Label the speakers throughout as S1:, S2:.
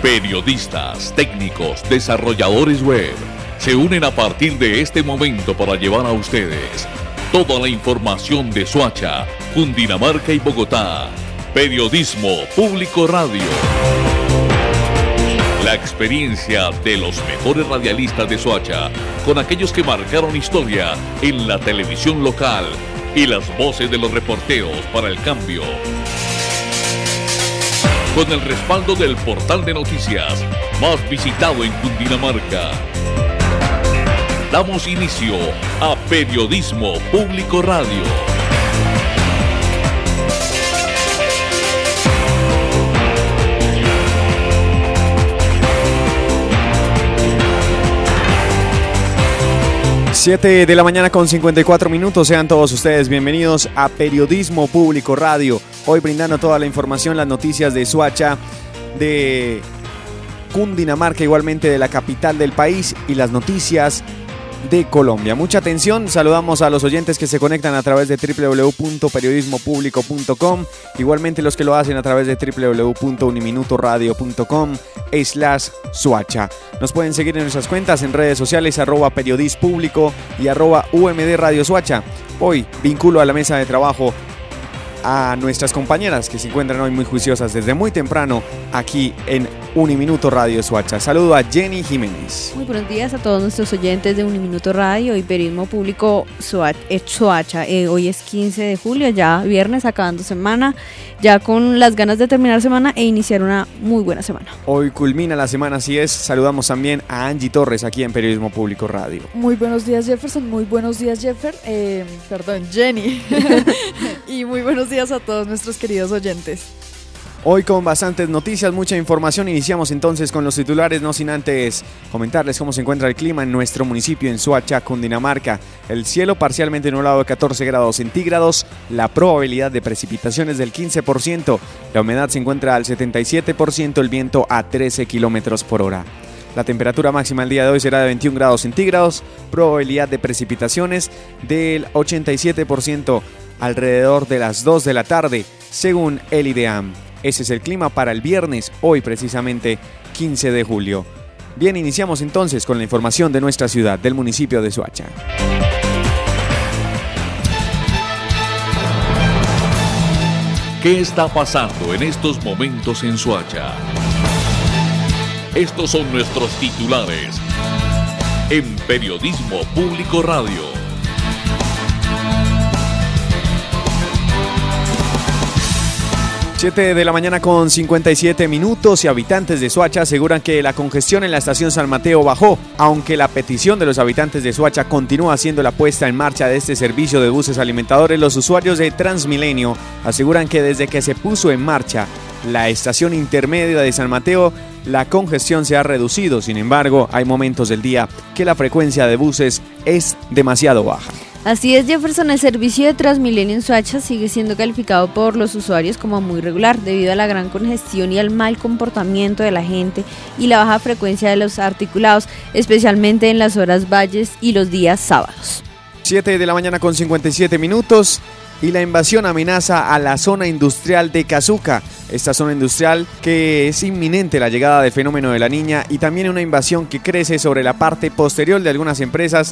S1: Periodistas, técnicos, desarrolladores web se unen a partir de este momento para llevar a ustedes toda la información de Soacha, Cundinamarca y Bogotá. Periodismo Público Radio. La experiencia de los mejores radialistas de Soacha, con aquellos que marcaron historia en la televisión local y las voces de los reporteros para el cambio. Con el respaldo del portal de noticias más visitado en Cundinamarca. Damos inicio a Periodismo Público Radio.
S2: Siete de la mañana con 54 minutos. Sean todos ustedes bienvenidos a Periodismo Público Radio. Hoy brindando toda la información, las noticias de Soacha, de Cundinamarca, igualmente de la capital del país y las noticias de Colombia. Mucha atención, saludamos a los oyentes que se conectan a través de www.periodismopublico.com, igualmente los que lo hacen a través de www.uniminutoradio.com/Soacha. Nos pueden seguir en nuestras cuentas en redes sociales @periodispublico y @UMD Radio Soacha. Hoy vinculo a la mesa de trabajo a nuestras compañeras que se encuentran hoy muy juiciosas desde muy temprano aquí en Uniminuto Radio Soacha. Saludo a Jenny Jiménez.
S3: Muy buenos días a todos nuestros oyentes de Uniminuto Radio y Periodismo Público Soacha. Hoy es 15 de julio, ya viernes, acabando semana, ya con las ganas de terminar semana e iniciar una muy buena semana.
S2: Hoy culmina la semana, así es. Saludamos también a Angie Torres aquí en Periodismo Público Radio.
S4: Muy buenos días, Jefferson. Muy buenos días, Jenny. Y muy buenos días a todos nuestros queridos oyentes.
S2: Hoy con bastantes noticias, mucha información. Iniciamos entonces con los titulares, no sin antes comentarles cómo se encuentra el clima en nuestro municipio, en Soacha, Cundinamarca. El cielo parcialmente nublado de 14 grados centígrados, la probabilidad de precipitaciones del 15%, la humedad se encuentra al 77%, el viento a 13 kilómetros por hora. La temperatura máxima el día de hoy será de 21 grados centígrados, probabilidad de precipitaciones del 87% alrededor de las 2 de la tarde, según el IDEAM. Ese es el clima para el viernes, hoy precisamente 15 de julio. Bien, iniciamos entonces con la información de nuestra ciudad, del municipio de Soacha.
S1: ¿Qué está pasando en estos momentos en Soacha? Estos son nuestros titulares en Periodismo Público Radio.
S2: 7 de la mañana con 57 minutos y habitantes de Soacha aseguran que la congestión en la estación San Mateo bajó, aunque la petición de los habitantes de Soacha continúa siendo la puesta en marcha de este servicio de buses alimentadores. Los usuarios de Transmilenio aseguran que desde que se puso en marcha la estación intermedia de San Mateo, la congestión se ha reducido. Sin embargo, hay momentos del día que la frecuencia de buses es demasiado baja.
S3: Así es, Jefferson, el servicio de Transmilenio en Soacha sigue siendo calificado por los usuarios como muy regular debido a la gran congestión y al mal comportamiento de la gente y la baja frecuencia de los articulados, especialmente en las horas valles y los días sábados.
S2: 7 de la mañana con 57 minutos y la invasión amenaza a la zona industrial de Casuca. Esta zona industrial que es inminente la llegada del fenómeno de la Niña y también una invasión que crece sobre la parte posterior de algunas empresas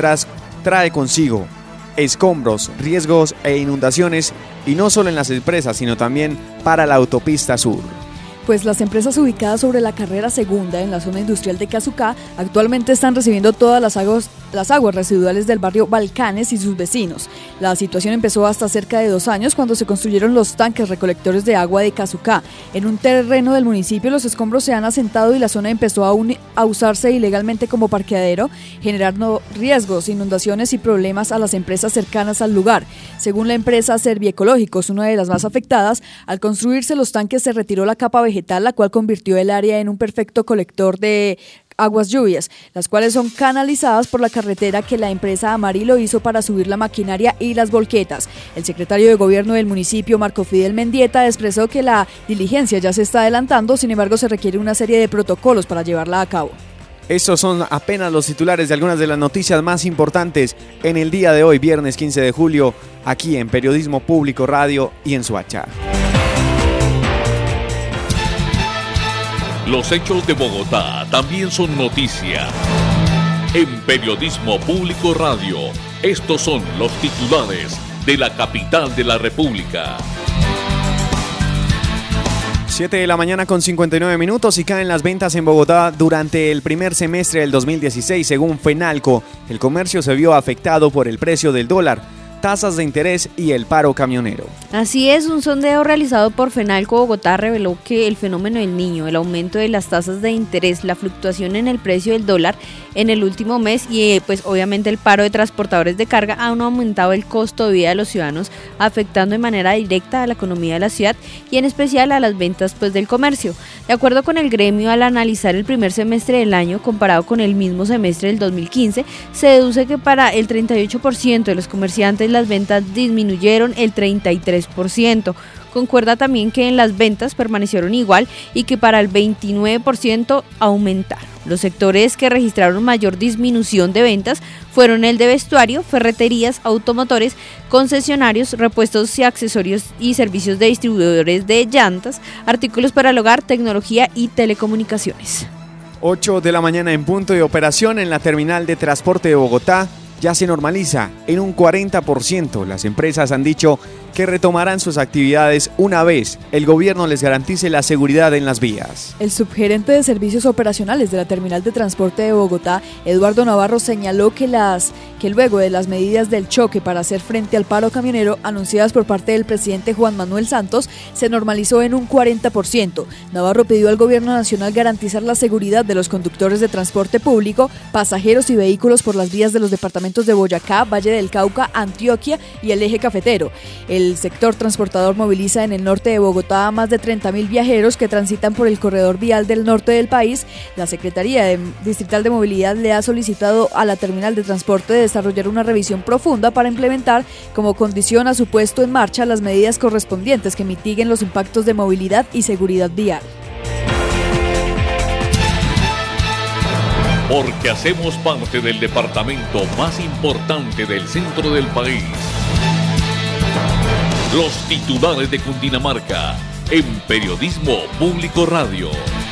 S2: trae consigo escombros, riesgos e inundaciones, y no solo en las empresas, sino también para la autopista sur.
S4: Pues las empresas ubicadas sobre la carrera segunda en la zona industrial de Casucá actualmente están recibiendo todas las aguas residuales del barrio Balcanes y sus vecinos. La situación empezó hasta cerca de 2 años cuando se construyeron los tanques recolectores de agua de Casucá. En un terreno del municipio los escombros se han asentado y la zona empezó a usarse ilegalmente como parqueadero, generando riesgos, inundaciones y problemas a las empresas cercanas al lugar. Según la empresa Serviecológicos, una de las más afectadas, al construirse los tanques se retiró la capa vegetal, la cual convirtió el área en un perfecto colector de aguas lluvias, las cuales son canalizadas por la carretera que la empresa Amarillo hizo para subir la maquinaria y las volquetas. El secretario de Gobierno del municipio, Marco Fidel Mendieta, expresó que la diligencia ya se está adelantando, sin embargo se requiere una serie de protocolos para llevarla a cabo.
S2: Estos son apenas los titulares de algunas de las noticias más importantes en el día de hoy, viernes 15 de julio, aquí en Periodismo Público Radio y en Soacha.
S1: Los hechos de Bogotá también son noticia. En Periodismo Público Radio, estos son los titulares de la capital de la República.
S2: 7 de la mañana con 59 minutos y caen las ventas en Bogotá durante el primer semestre del 2016. Según Fenalco, el comercio se vio afectado por el precio del dólar, tasas de interés y el paro camionero.
S3: Así es, un sondeo realizado por Fenalco Bogotá reveló que el fenómeno del Niño, el aumento de las tasas de interés, la fluctuación en el precio del dólar en el último mes y pues obviamente el paro de transportadores de carga han aumentado el costo de vida de los ciudadanos, afectando de manera directa a la economía de la ciudad y en especial a las ventas pues del comercio. De acuerdo con el gremio, al analizar el primer semestre del año comparado con el mismo semestre del 2015, se deduce que para el 38% de los comerciantes las ventas disminuyeron el 33%. Concuerda también que en las ventas permanecieron igual y que para el 29% aumentaron. Los sectores que registraron mayor disminución de ventas fueron el de vestuario, ferreterías, automotores, concesionarios, repuestos y accesorios y servicios de distribuidores de llantas, artículos para el hogar, tecnología y telecomunicaciones.
S2: 8 de la mañana en punto de operación en la terminal de transporte de Bogotá. Ya se normaliza en un 40%. Las empresas han dicho que retomarán sus actividades una vez el gobierno les garantice la seguridad en las vías.
S4: El subgerente de servicios operacionales de la terminal de transporte de Bogotá, Eduardo Navarro, señaló que luego de las medidas del choque para hacer frente al paro camionero anunciadas por parte del presidente Juan Manuel Santos, se normalizó en un 40%. Navarro pidió al gobierno nacional garantizar la seguridad de los conductores de transporte público, pasajeros y vehículos por las vías de los departamentos de Boyacá, Valle del Cauca, Antioquia y el eje cafetero. El sector transportador moviliza en el norte de Bogotá a más de 30.000 viajeros que transitan por el corredor vial del norte del país. La Secretaría Distrital de Movilidad le ha solicitado a la terminal de transporte desarrollar una revisión profunda para implementar como condición a su puesto en marcha las medidas correspondientes que mitiguen los impactos de movilidad y seguridad vial.
S1: Porque hacemos parte del departamento más importante del centro del país. Los titulares de Cundinamarca en Periodismo Público Radio.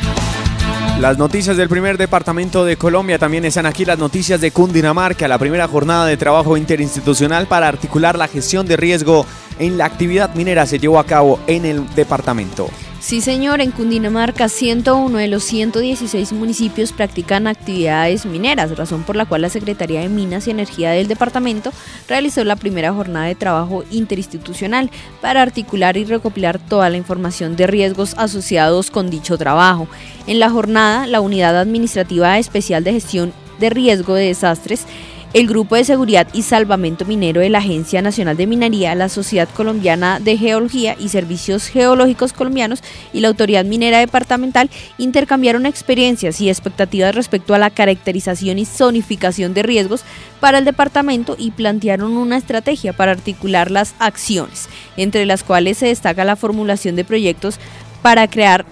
S2: Las noticias del primer departamento de Colombia también están aquí. Las noticias de Cundinamarca, la primera jornada de trabajo interinstitucional para articular la gestión de riesgo en la actividad minera se llevó a cabo en el departamento.
S3: Sí, señor, en Cundinamarca 101 de los 116 municipios practican actividades mineras, razón por la cual la Secretaría de Minas y Energía del departamento realizó la primera jornada de trabajo interinstitucional para articular y recopilar toda la información de riesgos asociados con dicho trabajo. En la jornada, la Unidad Administrativa Especial de Gestión de Riesgo de Desastres, el Grupo de Seguridad y Salvamento Minero de la Agencia Nacional de Minería, la Sociedad Colombiana de Geología y Servicios Geológicos Colombianos y la Autoridad Minera Departamental intercambiaron experiencias y expectativas respecto a la caracterización y zonificación de riesgos para el departamento y plantearon una estrategia para articular las acciones, entre las cuales se destaca la formulación de proyectos para crear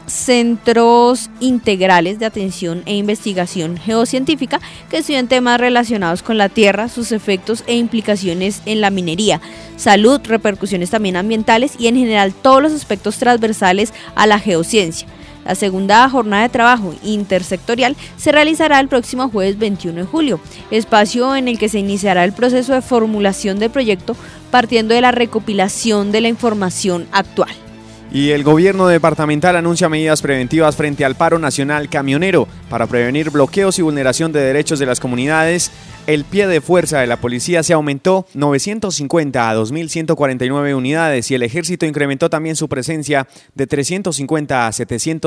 S3: centros integrales de atención e investigación geocientífica que estudien temas relacionados con la tierra, sus efectos e implicaciones en la minería, salud, repercusiones también ambientales y en general todos los aspectos transversales a la geociencia. La segunda jornada de trabajo intersectorial se realizará el próximo jueves 21 de julio, espacio en el que se iniciará el proceso de formulación del proyecto partiendo de la recopilación de la información actual.
S2: Y el gobierno departamental anuncia medidas preventivas frente al paro nacional camionero para prevenir bloqueos y vulneración de derechos de las comunidades. El pie de fuerza de la policía se aumentó 950 a 2.149 unidades y el ejército incrementó también su presencia de 350 a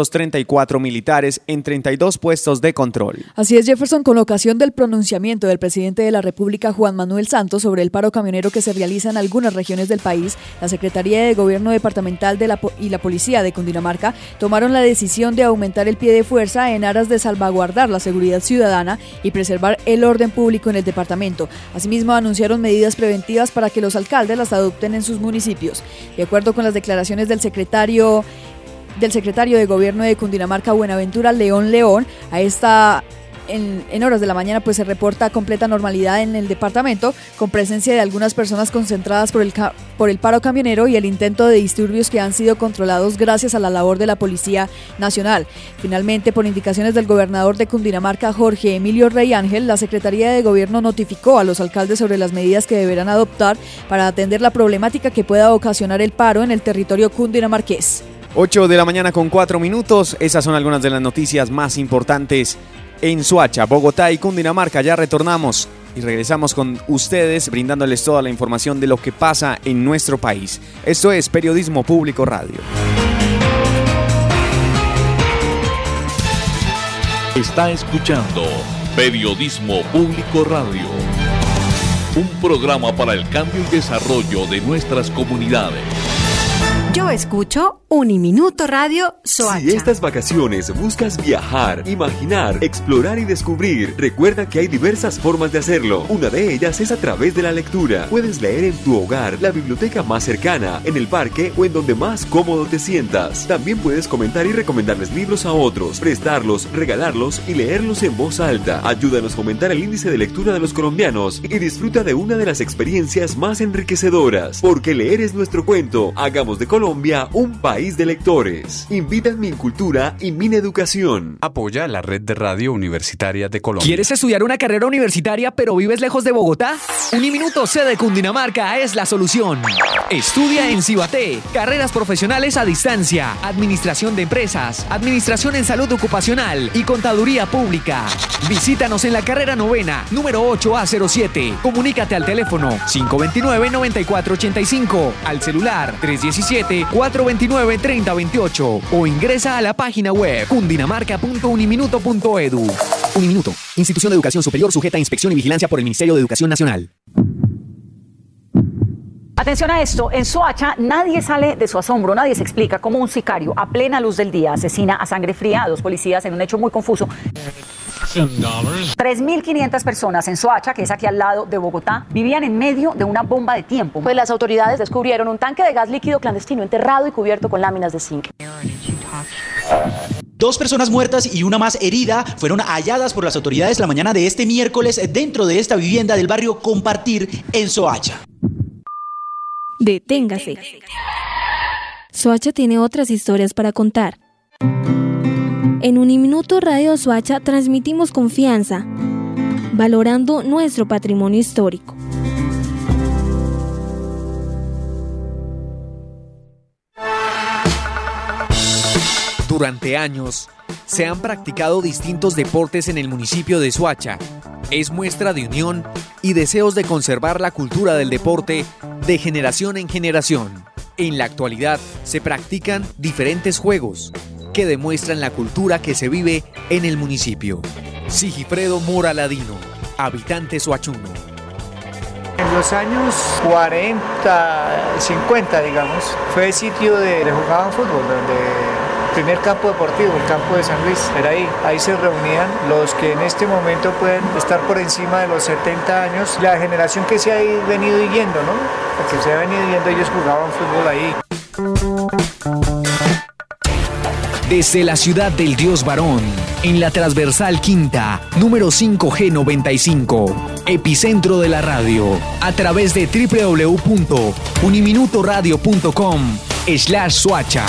S2: 734 militares en 32 puestos de control.
S4: Así es, Jefferson, con ocasión del pronunciamiento del presidente de la República, Juan Manuel Santos, sobre el paro camionero que se realiza en algunas regiones del país, la Secretaría de Gobierno Departamental y la Policía de Cundinamarca tomaron la decisión de aumentar el pie de fuerza en aras de salvaguardar la seguridad ciudadana y preservar el orden público en el departamento. Asimismo, anunciaron medidas preventivas para que los alcaldes las adopten en sus municipios. De acuerdo con las declaraciones del secretario de Gobierno de Cundinamarca, Buenaventura León, en horas de la mañana pues se reporta completa normalidad en el departamento, con presencia de algunas personas concentradas por el paro camionero y el intento de disturbios que han sido controlados gracias a la labor de la Policía Nacional. Finalmente, por indicaciones del gobernador de Cundinamarca, Jorge Emilio Rey Ángel, la Secretaría de Gobierno notificó a los alcaldes sobre las medidas que deberán adoptar para atender la problemática que pueda ocasionar el paro en el territorio cundinamarqués.
S2: 8 de la mañana con 4 minutos. Esas son algunas de las noticias más importantes en Soacha, Bogotá y Cundinamarca. Ya retornamos y regresamos con ustedes brindándoles toda la información de lo que pasa en nuestro país. Esto es Periodismo Público Radio.
S1: Está escuchando Periodismo Público Radio, un programa para el cambio y desarrollo de nuestras comunidades.
S5: Yo escucho Uniminuto Radio Soacha.
S6: Si estas vacaciones buscas viajar, imaginar, explorar y descubrir, recuerda que hay diversas formas de hacerlo. Una de ellas es a través de la lectura. Puedes leer en tu hogar, la biblioteca más cercana, en el parque o en donde más cómodo te sientas. También puedes comentar y recomendarles libros a otros, prestarlos, regalarlos y leerlos en voz alta. Ayúdanos a aumentar el índice de lectura de los colombianos y disfruta de una de las experiencias más enriquecedoras. Porque leer es nuestro cuento. Hagamos de Colombia un país de lectores. Invitan Mincultura y Mineducación.
S7: Apoya la red de radio universitaria de Colombia.
S8: ¿Quieres estudiar una carrera universitaria pero vives lejos de Bogotá? Uniminuto sede Cundinamarca es la solución. Estudia en Cibaté, carreras profesionales a distancia, administración de empresas, administración en salud ocupacional y contaduría pública. Visítanos en la carrera novena, número 8A07. Comunícate al teléfono 529-9485, al celular 317-429-3028 o ingresa a la página web cundinamarca.uniminuto.edu. Uniminuto, institución de educación superior sujeta a inspección y vigilancia por el Ministerio de Educación Nacional.
S9: Atención a esto, en Soacha nadie sale de su asombro, nadie se explica cómo un sicario a plena luz del día asesina a sangre fría a dos policías en un hecho muy confuso. 3.500 personas en Soacha, que es aquí al lado de Bogotá, vivían en medio de una bomba de tiempo.
S10: Pues las autoridades descubrieron un tanque de gas líquido clandestino enterrado y cubierto con láminas de zinc.
S11: 2 personas muertas y una más herida fueron halladas por las autoridades la mañana de este miércoles dentro de esta vivienda del barrio Compartir en Soacha.
S3: Deténgase. Soacha tiene otras historias para contar. En Uniminuto Radio Soacha transmitimos confianza, valorando nuestro patrimonio histórico.
S2: Durante años, se han practicado distintos deportes en el municipio de Soacha. Es muestra de unión y deseos de conservar la cultura del deporte de generación en generación. En la actualidad, se practican diferentes juegos que demuestran la cultura que se vive en el municipio. Sigifredo Mora Ladino, habitante soachuno.
S12: En los años 40, 50, digamos, fue sitio de jugaban fútbol, donde el primer campo deportivo, el campo de San Luis, era ahí. Ahí se reunían los que en este momento pueden estar por encima de los 70 años. La generación que se ha venido yendo, ¿no? La que se ha venido yendo, ellos jugaban fútbol ahí.
S8: Desde la ciudad del Dios Varón, en la transversal quinta, número 5G95, epicentro de la radio, a través de www.uniminutoradio.com/Soacha.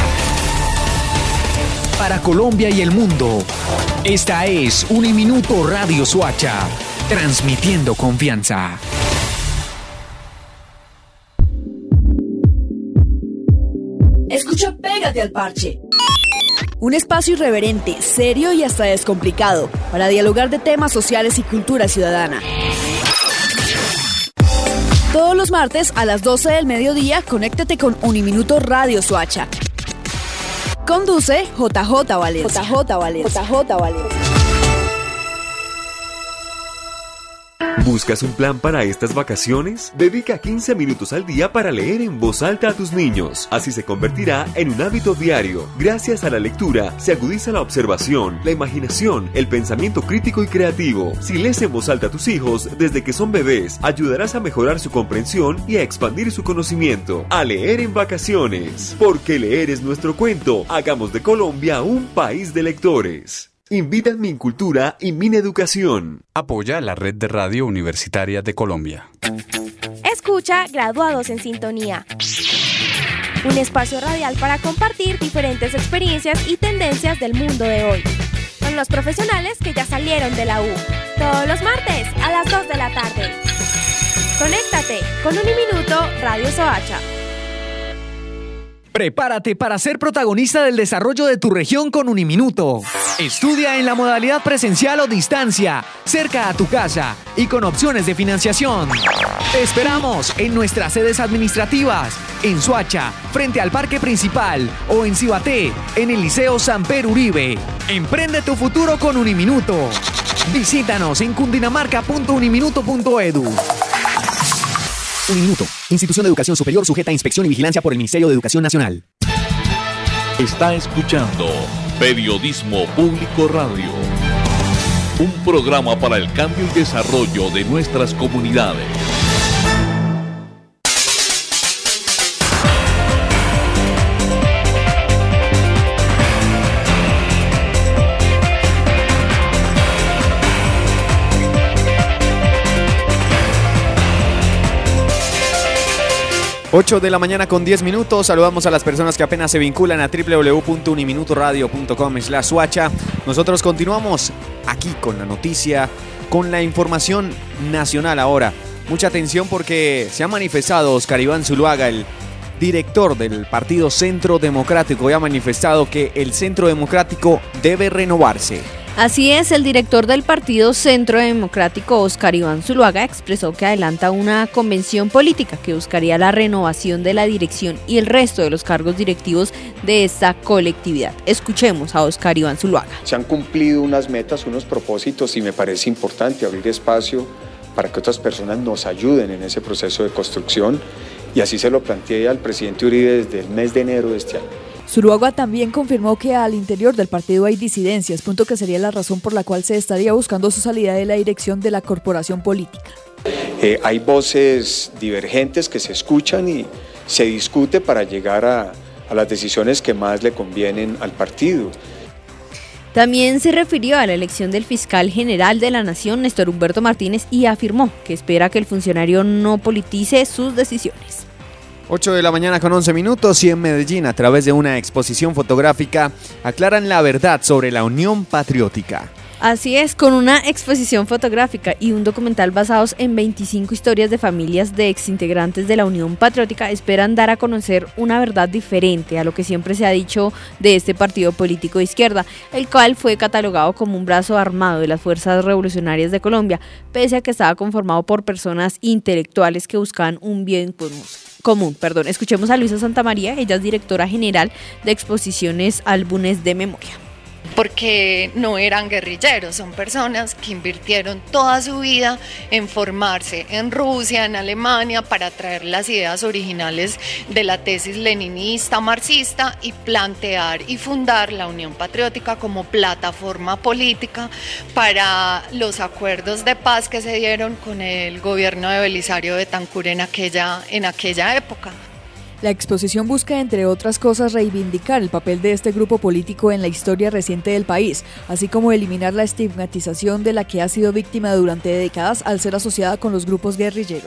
S8: Para Colombia y el mundo, esta es Uniminuto Radio Soacha, transmitiendo confianza.
S4: Escucha Pégate al Parche. Un espacio irreverente, serio y hasta descomplicado para dialogar de temas sociales y cultura ciudadana. Todos los martes a las 12 del mediodía, conéctate con Uniminuto Radio Soacha. Conduce JJ Valencia. JJ Valencia.
S6: ¿Buscas un plan para estas vacaciones? Dedica 15 minutos al día para leer en voz alta a tus niños. Así se convertirá en un hábito diario. Gracias a la lectura, se agudiza la observación, la imaginación, el pensamiento crítico y creativo. Si lees en voz alta a tus hijos desde que son bebés, ayudarás a mejorar su comprensión y a expandir su conocimiento. A leer en vacaciones. Porque leer es nuestro cuento. Hagamos de Colombia un país de lectores. Invitan Mincultura y Mineducación.
S7: Apoya la Red de Radio Universitaria de Colombia.
S13: Escucha Graduados en Sintonía. Un espacio radial para compartir diferentes experiencias y tendencias del mundo de hoy. Con los profesionales que ya salieron de la U. Todos los martes a las 2 de la tarde. Conéctate con Uniminuto Radio Soacha.
S8: Prepárate para ser protagonista del desarrollo de tu región con Uniminuto. Estudia en la modalidad presencial o distancia, cerca a tu casa y con opciones de financiación. Te esperamos en nuestras sedes administrativas, en Soacha, frente al Parque Principal, o en Cibaté, en el Liceo Samper Uribe. Emprende tu futuro con Uniminuto. Visítanos en cundinamarca.uniminuto.edu.
S14: Uniminuto, institución de educación superior sujeta a inspección y vigilancia por el Ministerio de Educación Nacional.
S1: Está escuchando Periodismo Público Radio, un programa para el cambio y desarrollo de nuestras comunidades.
S2: Ocho de la mañana con 10 minutos. Saludamos a las personas que apenas se vinculan a www.uniminutoradio.com/Soacha. Nosotros continuamos aquí con la noticia, con la información nacional ahora. Mucha atención porque se ha manifestado Oscar Iván Zuluaga, el director del Partido Centro Democrático, y ha manifestado que el Centro Democrático debe renovarse.
S3: Así es, el director del Partido Centro Democrático, Oscar Iván Zuluaga, expresó que adelanta una convención política que buscaría la renovación de la dirección y el resto de los cargos directivos de esta colectividad. Escuchemos a Oscar Iván Zuluaga.
S15: Se han cumplido unas metas, unos propósitos, y me parece importante abrir espacio para que otras personas nos ayuden en ese proceso de construcción, y así se lo planteé al presidente Uribe desde el mes de enero de este año.
S4: Zuluaga también confirmó que al interior del partido hay disidencias, punto que sería la razón por la cual se estaría buscando su salida de la dirección de la corporación política.
S15: Hay voces divergentes que se escuchan y se discute para llegar a las decisiones que más le convienen al partido.
S3: También se refirió a la elección del fiscal general de la Nación, Néstor Humberto Martínez, y afirmó que espera que el funcionario no politice sus decisiones.
S2: 8 de la mañana con 11 minutos y en Medellín, a través de una exposición fotográfica, aclaran la verdad sobre la Unión Patriótica.
S3: Así es, con una exposición fotográfica y un documental basados en 25 historias de familias de exintegrantes de la Unión Patriótica, esperan dar a conocer una verdad diferente a lo que siempre se ha dicho de este partido político de izquierda, el cual fue catalogado como un brazo armado de las Fuerzas Revolucionarias de Colombia, pese a que estaba conformado por personas intelectuales que buscaban un bien común. Escuchemos a Luisa Santamaría, ella es directora general de exposiciones Álbumes de Memoria.
S16: Porque no eran guerrilleros, son personas que invirtieron toda su vida en formarse en Rusia, en Alemania, para traer las ideas originales de la tesis leninista, marxista, y plantear y fundar la Unión Patriótica como plataforma política para los acuerdos de paz que se dieron con el gobierno de Belisario Betancur en aquella época.
S4: La exposición busca, entre otras cosas, reivindicar el papel de este grupo político en la historia reciente del país, así como eliminar la estigmatización de la que ha sido víctima durante décadas al ser asociada con los grupos guerrilleros.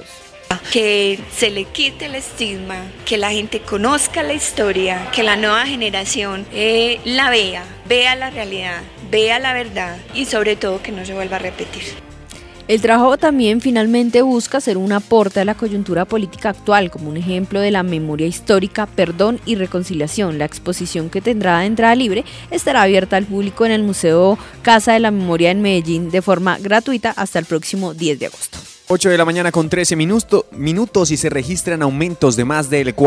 S17: Que se le quite el estigma, que la gente conozca la historia, que la nueva generación la vea la realidad, vea la verdad y sobre todo que no se vuelva a repetir.
S3: El trabajo también finalmente busca hacer un aporte a la coyuntura política actual como un ejemplo de la memoria histórica, perdón y reconciliación. La exposición, que tendrá entrada libre, estará abierta al público en el Museo Casa de la Memoria en Medellín de forma gratuita hasta el próximo 10 de agosto.
S2: 8 de la mañana con 13 minutos y se registran aumentos de más del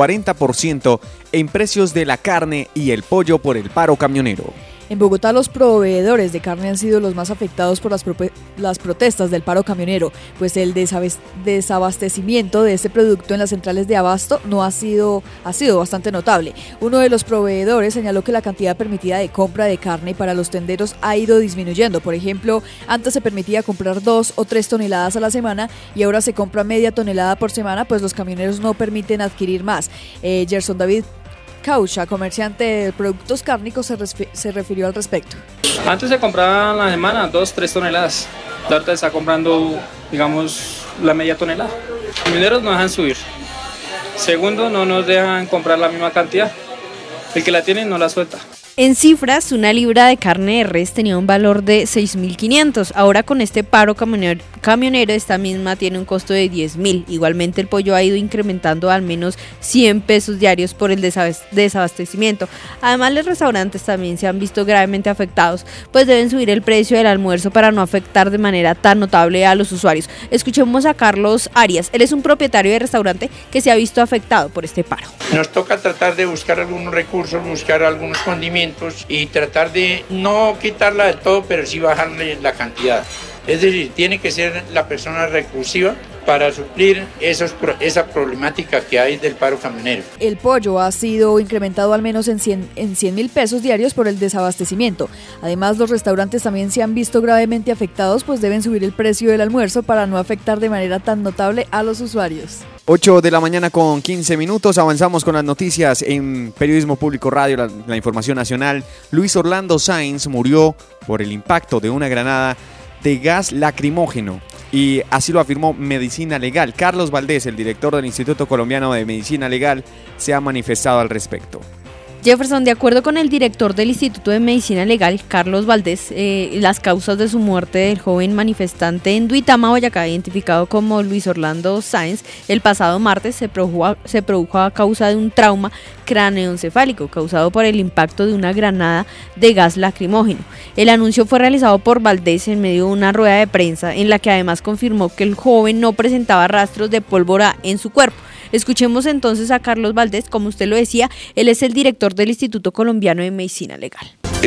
S2: 40% en precios de la carne y el pollo por el paro camionero.
S4: En Bogotá, los proveedores de carne han sido los más afectados por las protestas del paro camionero, pues el desabastecimiento de este producto en las centrales de abasto ha sido bastante notable. Uno de los proveedores señaló que la cantidad permitida de compra de carne para los tenderos ha ido disminuyendo. Por ejemplo, antes se permitía comprar 2 o 3 toneladas a la semana y ahora se compra media tonelada por semana, pues los camioneros no permiten adquirir más. Gerson David Caucha, comerciante de productos cárnicos, se refirió al respecto.
S18: kilómetros. Antes se compraban a la semana 2-3 toneladas. Ahorita está comprando, digamos, la media tonelada. Los mineros no dejan subir. Segundo, no nos dejan comprar la misma cantidad. El que la tiene no la suelta.
S3: En cifras, una libra de carne de res tenía un valor de 6.500. Ahora con este paro camionero, esta misma tiene un costo de 10.000. Igualmente el pollo ha ido incrementando al menos 100 pesos diarios por el desabastecimiento. Además, los restaurantes también se han visto gravemente afectados, pues deben subir el precio del almuerzo para no afectar de manera tan notable a los usuarios. Escuchemos a Carlos Arias. Él es un propietario de restaurante que se ha visto afectado por este paro.
S19: Nos toca tratar de buscar algunos recursos, buscar algunos condimentos y tratar de no quitarla del todo, pero sí bajarle la cantidad. Es decir, tiene que ser la persona recursiva para suplir esa problemática que hay del paro camionero.
S4: El pollo ha sido incrementado al menos en 100.000 pesos diarios por el desabastecimiento. Además, los restaurantes también se han visto gravemente afectados, pues deben subir el precio del almuerzo para no afectar de manera tan notable a los usuarios.
S2: 8 de la mañana con 15 minutos, avanzamos con las noticias en Periodismo Público Radio, la información nacional. Luis Orlando Sáenz murió por el impacto de una granada de gas lacrimógeno y así lo afirmó Medicina Legal. Carlos Valdés, el director del Instituto Colombiano de Medicina Legal, se ha manifestado al respecto.
S3: Jefferson, de acuerdo con el director del Instituto de Medicina Legal, Carlos Valdés, las causas de su muerte del joven manifestante en Duitama, Boyacá, identificado como Luis Orlando Sáenz, el pasado martes se produjo a causa de un trauma cráneoencefálico causado por el impacto de una granada de gas lacrimógeno. El anuncio fue realizado por Valdés en medio de una rueda de prensa en la que además confirmó que el joven no presentaba rastros de pólvora en su cuerpo. Escuchemos entonces a Carlos Valdés. Como usted lo decía, él es el director del Instituto Colombiano de Medicina Legal.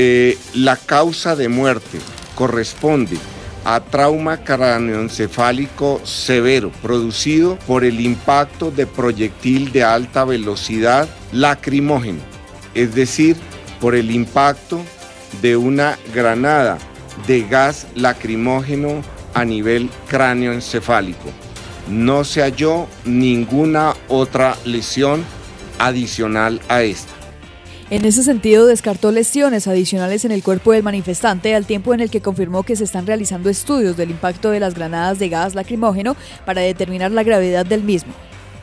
S20: La causa de muerte corresponde a trauma cráneoencefálico severo producido por el impacto de proyectil de alta velocidad lacrimógeno, es decir, por el impacto de una granada de gas lacrimógeno a nivel cráneoencefálico. No se halló ninguna otra lesión adicional a esta.
S4: En ese sentido, descartó lesiones adicionales en el cuerpo del manifestante, al tiempo en el que confirmó que se están realizando estudios del impacto de las granadas de gas lacrimógeno para determinar la gravedad del mismo.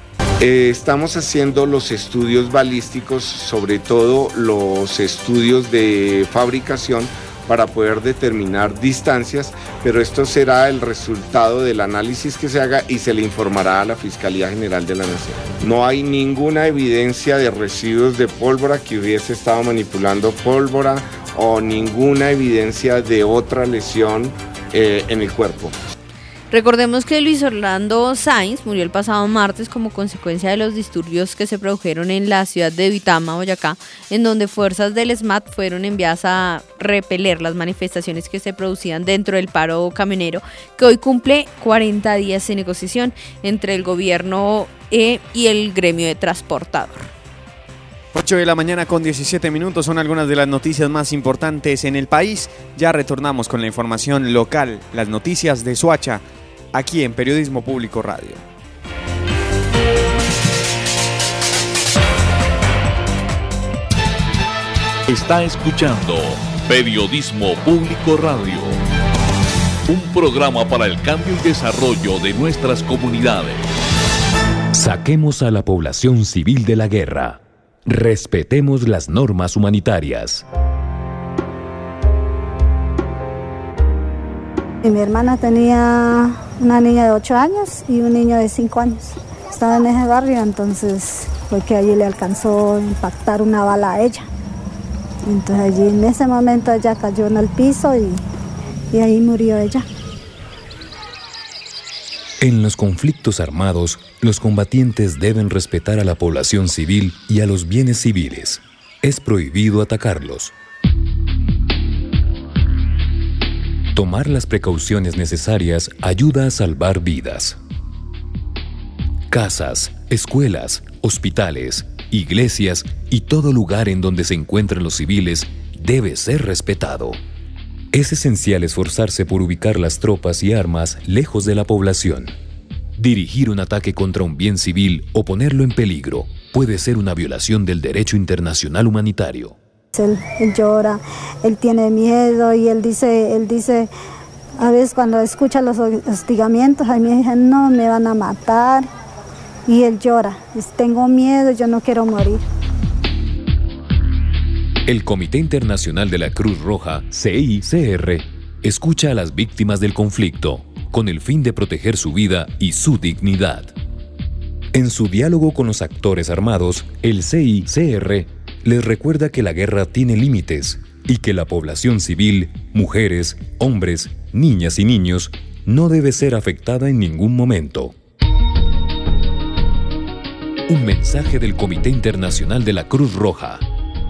S20: Estamos haciendo los estudios balísticos, sobre todo los estudios de fabricación, para poder determinar distancias, pero esto será el resultado del análisis que se haga y se le informará a la Fiscalía General de la Nación. No hay ninguna evidencia de residuos de pólvora, que hubiese estado manipulando pólvora, o ninguna evidencia de otra lesión en el cuerpo.
S3: Recordemos que Luis Orlando Sáenz murió el pasado martes como consecuencia de los disturbios que se produjeron en la ciudad de Duitama, Boyacá, en donde fuerzas del SMAT fueron enviadas a repeler las manifestaciones que se producían dentro del paro camionero, que hoy cumple 40 días de negociación entre el gobierno y el gremio de transportador.
S2: 8 de la mañana con 17 minutos son algunas de las noticias más importantes en el país. Ya retornamos con la información local, las noticias de Soacha, aquí en Periodismo Público Radio.
S1: Está escuchando Periodismo Público Radio, un programa para el cambio y desarrollo de nuestras comunidades.
S21: Saquemos a la población civil de la guerra. Respetemos las normas humanitarias.
S22: Mi hermana tenía una niña de 8 años y un niño de 5 años. Estaba en ese barrio, entonces fue que allí le alcanzó a impactar una bala a ella. Entonces allí en ese momento ella cayó en el piso y ahí murió ella.
S21: En los conflictos armados, los combatientes deben respetar a la población civil y a los bienes civiles. Es prohibido atacarlos. Tomar las precauciones necesarias ayuda a salvar vidas. Casas, escuelas, hospitales, iglesias y todo lugar en donde se encuentran los civiles debe ser respetado. Es esencial esforzarse por ubicar las tropas y armas lejos de la población. Dirigir un ataque contra un bien civil o ponerlo en peligro puede ser una violación del derecho internacional humanitario.
S22: Él llora, él tiene miedo y él dice, a veces cuando escucha los hostigamientos, a mí dicen, no, me van a matar. Y él llora, dice, tengo miedo, yo no quiero morir.
S21: El Comité Internacional de la Cruz Roja, CICR, escucha a las víctimas del conflicto con el fin de proteger su vida y su dignidad. En su diálogo con los actores armados, el CICR les recuerda que la guerra tiene límites y que la población civil, mujeres, hombres, niñas y niños, no debe ser afectada en ningún momento. Un mensaje del Comité Internacional de la Cruz Roja.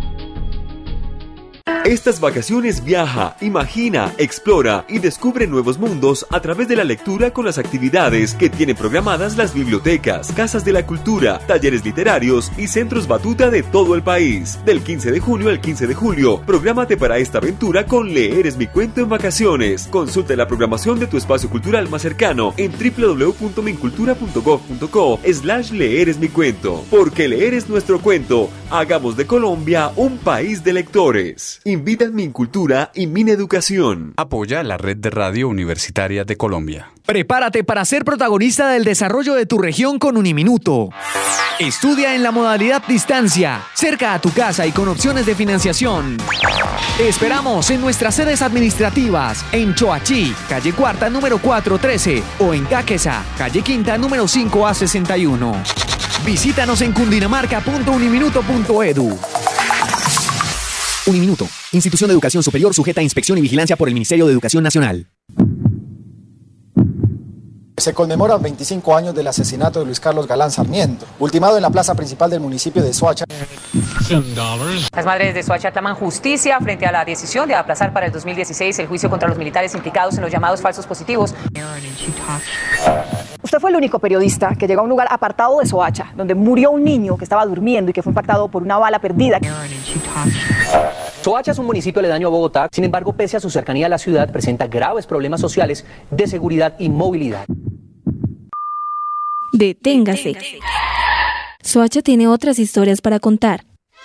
S6: Estas vacaciones viaja, imagina, explora y descubre nuevos mundos a través de la lectura con las actividades que tienen programadas las bibliotecas, casas de la cultura, talleres literarios y centros batuta de todo el país. Del 15 de junio al 15 de julio, prográmate para esta aventura con Leer es mi cuento en vacaciones. Consulta la programación de tu espacio cultural más cercano en www.mincultura.gov.co/leer es mi cuento. Porque leer es nuestro cuento. Hagamos de Colombia un país de lectores. Invitan Mincultura y Mineducación.
S7: Apoya la Red de Radio Universitaria de Colombia.
S8: Prepárate para ser protagonista del desarrollo de tu región con Uniminuto. Estudia en la modalidad distancia, cerca a tu casa y con opciones de financiación. Te esperamos en nuestras sedes administrativas, en Choachí, calle Cuarta, número 413, o en Caquesa, calle Quinta, número 5A61. Visítanos en cundinamarca.uniminuto.edu.
S14: Uniminuto, institución de educación superior sujeta a inspección y vigilancia por el Ministerio de Educación Nacional.
S5: Se conmemoran 25 años del asesinato de Luis Carlos Galán Sarmiento, ultimado en la plaza principal del municipio de Soacha.
S9: Las madres de Soacha claman justicia frente a la decisión de aplazar para el 2016 el juicio contra los militares implicados en los llamados falsos positivos.
S23: Usted fue el único periodista que llegó a un lugar apartado de Soacha, donde murió un niño que estaba durmiendo y que fue impactado por una bala perdida.
S24: Soacha es un municipio aledaño a Bogotá, sin embargo, pese a su cercanía a la ciudad, presenta graves problemas sociales de seguridad y movilidad.
S25: Deténgase. Soacha tiene otras historias para contar.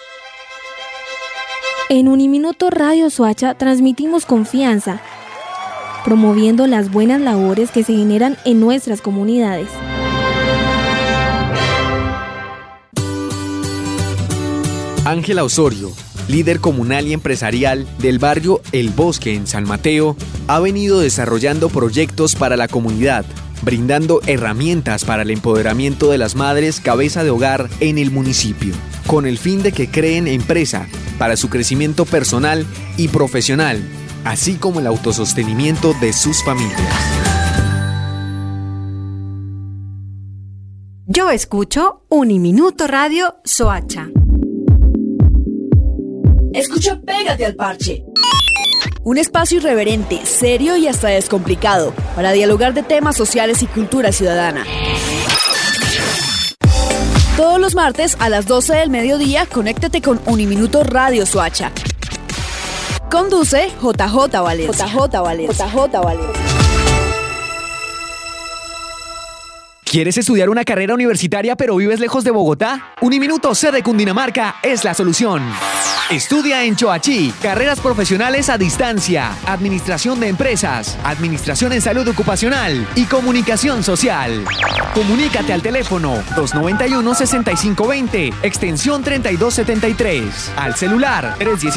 S25: En Uniminuto Radio Soacha transmitimos confianza, promoviendo las buenas labores que se generan en nuestras comunidades.
S2: Ángela Osorio, líder comunal y empresarial del barrio El Bosque en San Mateo, ha venido desarrollando proyectos para la comunidad, brindando herramientas para el empoderamiento de las madres cabeza de hogar en el municipio, con el fin de que creen empresa para su crecimiento personal y profesional, así como el autosostenimiento de sus familias.
S26: Yo escucho Uniminuto Radio Soacha.
S4: Escucha Pégate al Parche. Un espacio irreverente, serio y hasta descomplicado para dialogar de temas sociales y cultura ciudadana. Todos los martes a las 12 del mediodía, conéctate con Uniminuto Radio Soacha. Conduce JJ Valencia. JJ Valencia.
S8: ¿Quieres estudiar una carrera universitaria pero vives lejos de Bogotá? Uniminuto sede Cundinamarca es la solución. Estudia en Choachí, carreras profesionales a distancia, administración de empresas, administración en salud ocupacional y comunicación social. Comunícate al teléfono 291-6520, extensión 3273, al celular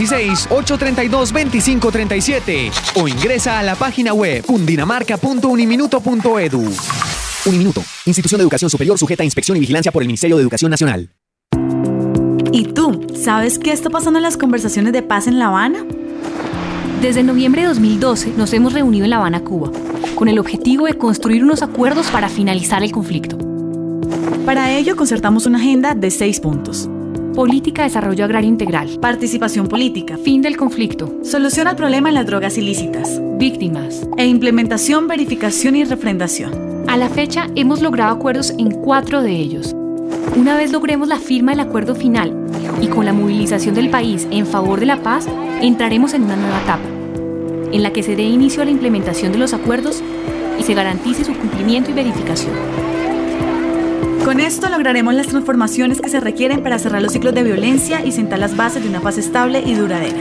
S8: 316-832-2537 o ingresa a la página web cundinamarca.uniminuto.edu.
S14: Uniminuto, institución de educación superior sujeta a inspección y vigilancia por el Ministerio de Educación Nacional.
S27: ¿Y tú, sabes qué está pasando en las conversaciones de paz en La Habana? Desde noviembre de 2012 nos hemos reunido en La Habana, Cuba, con el objetivo de construir unos acuerdos para finalizar el conflicto. Para ello concertamos una agenda de 6 puntos.
S25: Política de desarrollo agrario integral.
S27: Participación política.
S25: Fin del conflicto.
S27: Solución al problema en las drogas ilícitas.
S25: Víctimas.
S27: E implementación, verificación y refrendación.
S25: A la fecha hemos logrado acuerdos en 4 de ellos. Una vez logremos la firma del acuerdo final y con la movilización del país en favor de la paz, entraremos en una nueva etapa, en la que se dé inicio a la implementación de los acuerdos y se garantice su cumplimiento y verificación.
S27: Con esto lograremos las transformaciones que se requieren para cerrar los ciclos de violencia y sentar las bases de una paz estable y duradera.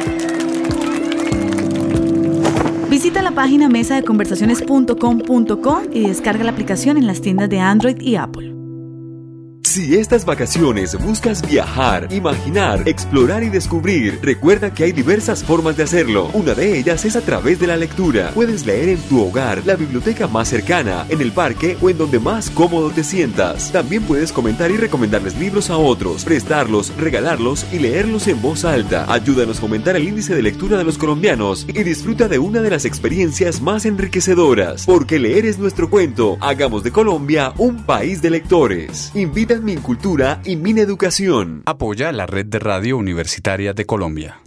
S27: Visita la página mesadeconversaciones.com.co y descarga la aplicación en las tiendas de Android y Apple.
S6: Si estas vacaciones buscas viajar, imaginar, explorar y descubrir, recuerda que hay diversas formas de hacerlo. Una de ellas es a través de la lectura. Puedes leer en tu hogar, la biblioteca más cercana, en el parque o en donde más cómodo te sientas. También puedes comentar y recomendarles libros a otros, prestarlos, regalarlos y leerlos en voz alta. Ayúdanos a aumentar el índice de lectura de los colombianos y disfruta de una de las experiencias más enriquecedoras. Porque leer es nuestro cuento. Hagamos de Colombia un país de lectores. Invita Mincultura y Mineducación.
S7: Apoya la Red de Radio Universitaria de Colombia.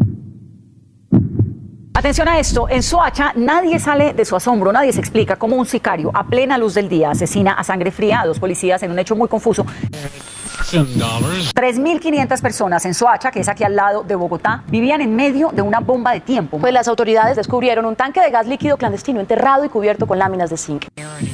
S23: Atención a esto, en Soacha nadie sale de su asombro, nadie se explica cómo un sicario a plena luz del día asesina a sangre fría a 2 policías en un hecho muy confuso. 3.500 personas en Soacha, que es aquí al lado de Bogotá, vivían en medio de una bomba de tiempo. Pues las autoridades descubrieron un tanque de gas líquido clandestino enterrado y cubierto con láminas de zinc.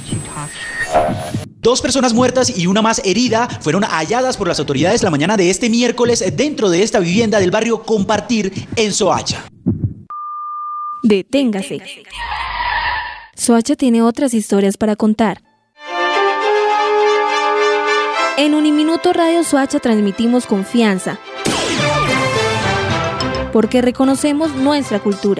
S10: 2 personas muertas y una más herida fueron halladas por las autoridades la mañana de este miércoles dentro de esta vivienda del barrio Compartir en Soacha.
S26: Deténgase. Soacha tiene otras historias para contar. En Uniminuto Radio Soacha transmitimos confianza, porque reconocemos nuestra cultura.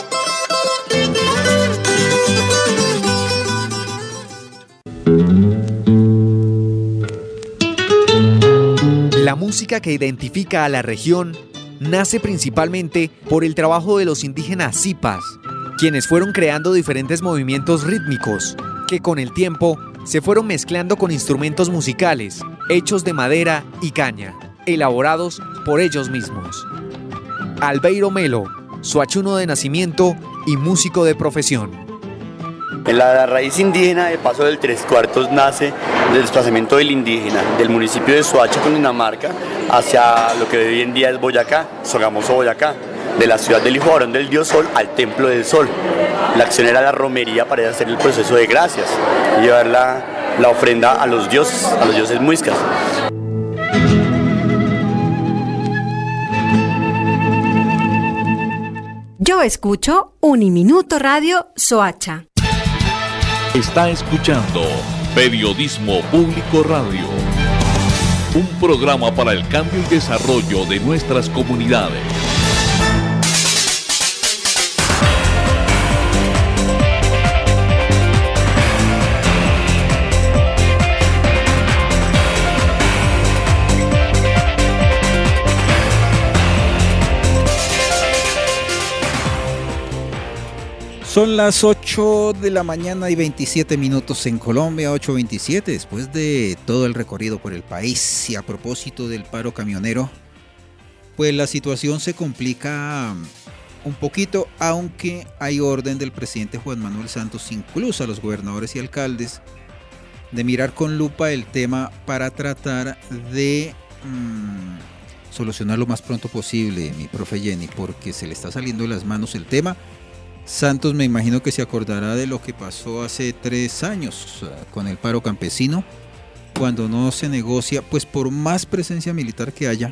S2: La música que identifica a la región nace principalmente por el trabajo de los indígenas Zipas, quienes fueron creando diferentes movimientos rítmicos que con el tiempo se fueron mezclando con instrumentos musicales hechos de madera y caña, elaborados por ellos mismos. Albeiro Melo, soachuno de nacimiento y músico de profesión.
S11: La raíz indígena de Paso del 3/4 nace del desplazamiento del indígena del municipio de Soacha, Cundinamarca, hacia lo que hoy en día es Boyacá, Sogamoso Boyacá, de la ciudad del Hijo Varón del Dios Sol al Templo del Sol. La acción era la romería para hacer el proceso de gracias, llevar la ofrenda a los dioses muiscas.
S26: Yo escucho Uniminuto Radio Soacha.
S1: Está escuchando Periodismo Público Radio, un programa para el cambio y desarrollo de nuestras comunidades.
S12: Son las 8 de la mañana y 27 minutos en Colombia, 8:27, después de todo el recorrido por el país. Y a propósito del paro camionero, pues la situación se complica un poquito, aunque hay orden del presidente Juan Manuel Santos, incluso a los gobernadores y alcaldes, de mirar con lupa el tema para tratar de solucionar lo más pronto posible, mi profe Jenny, porque se le está saliendo de las manos el tema. Santos, me imagino que se acordará de lo que pasó hace 3 años con el paro campesino, cuando no se negocia, pues por más presencia militar que haya,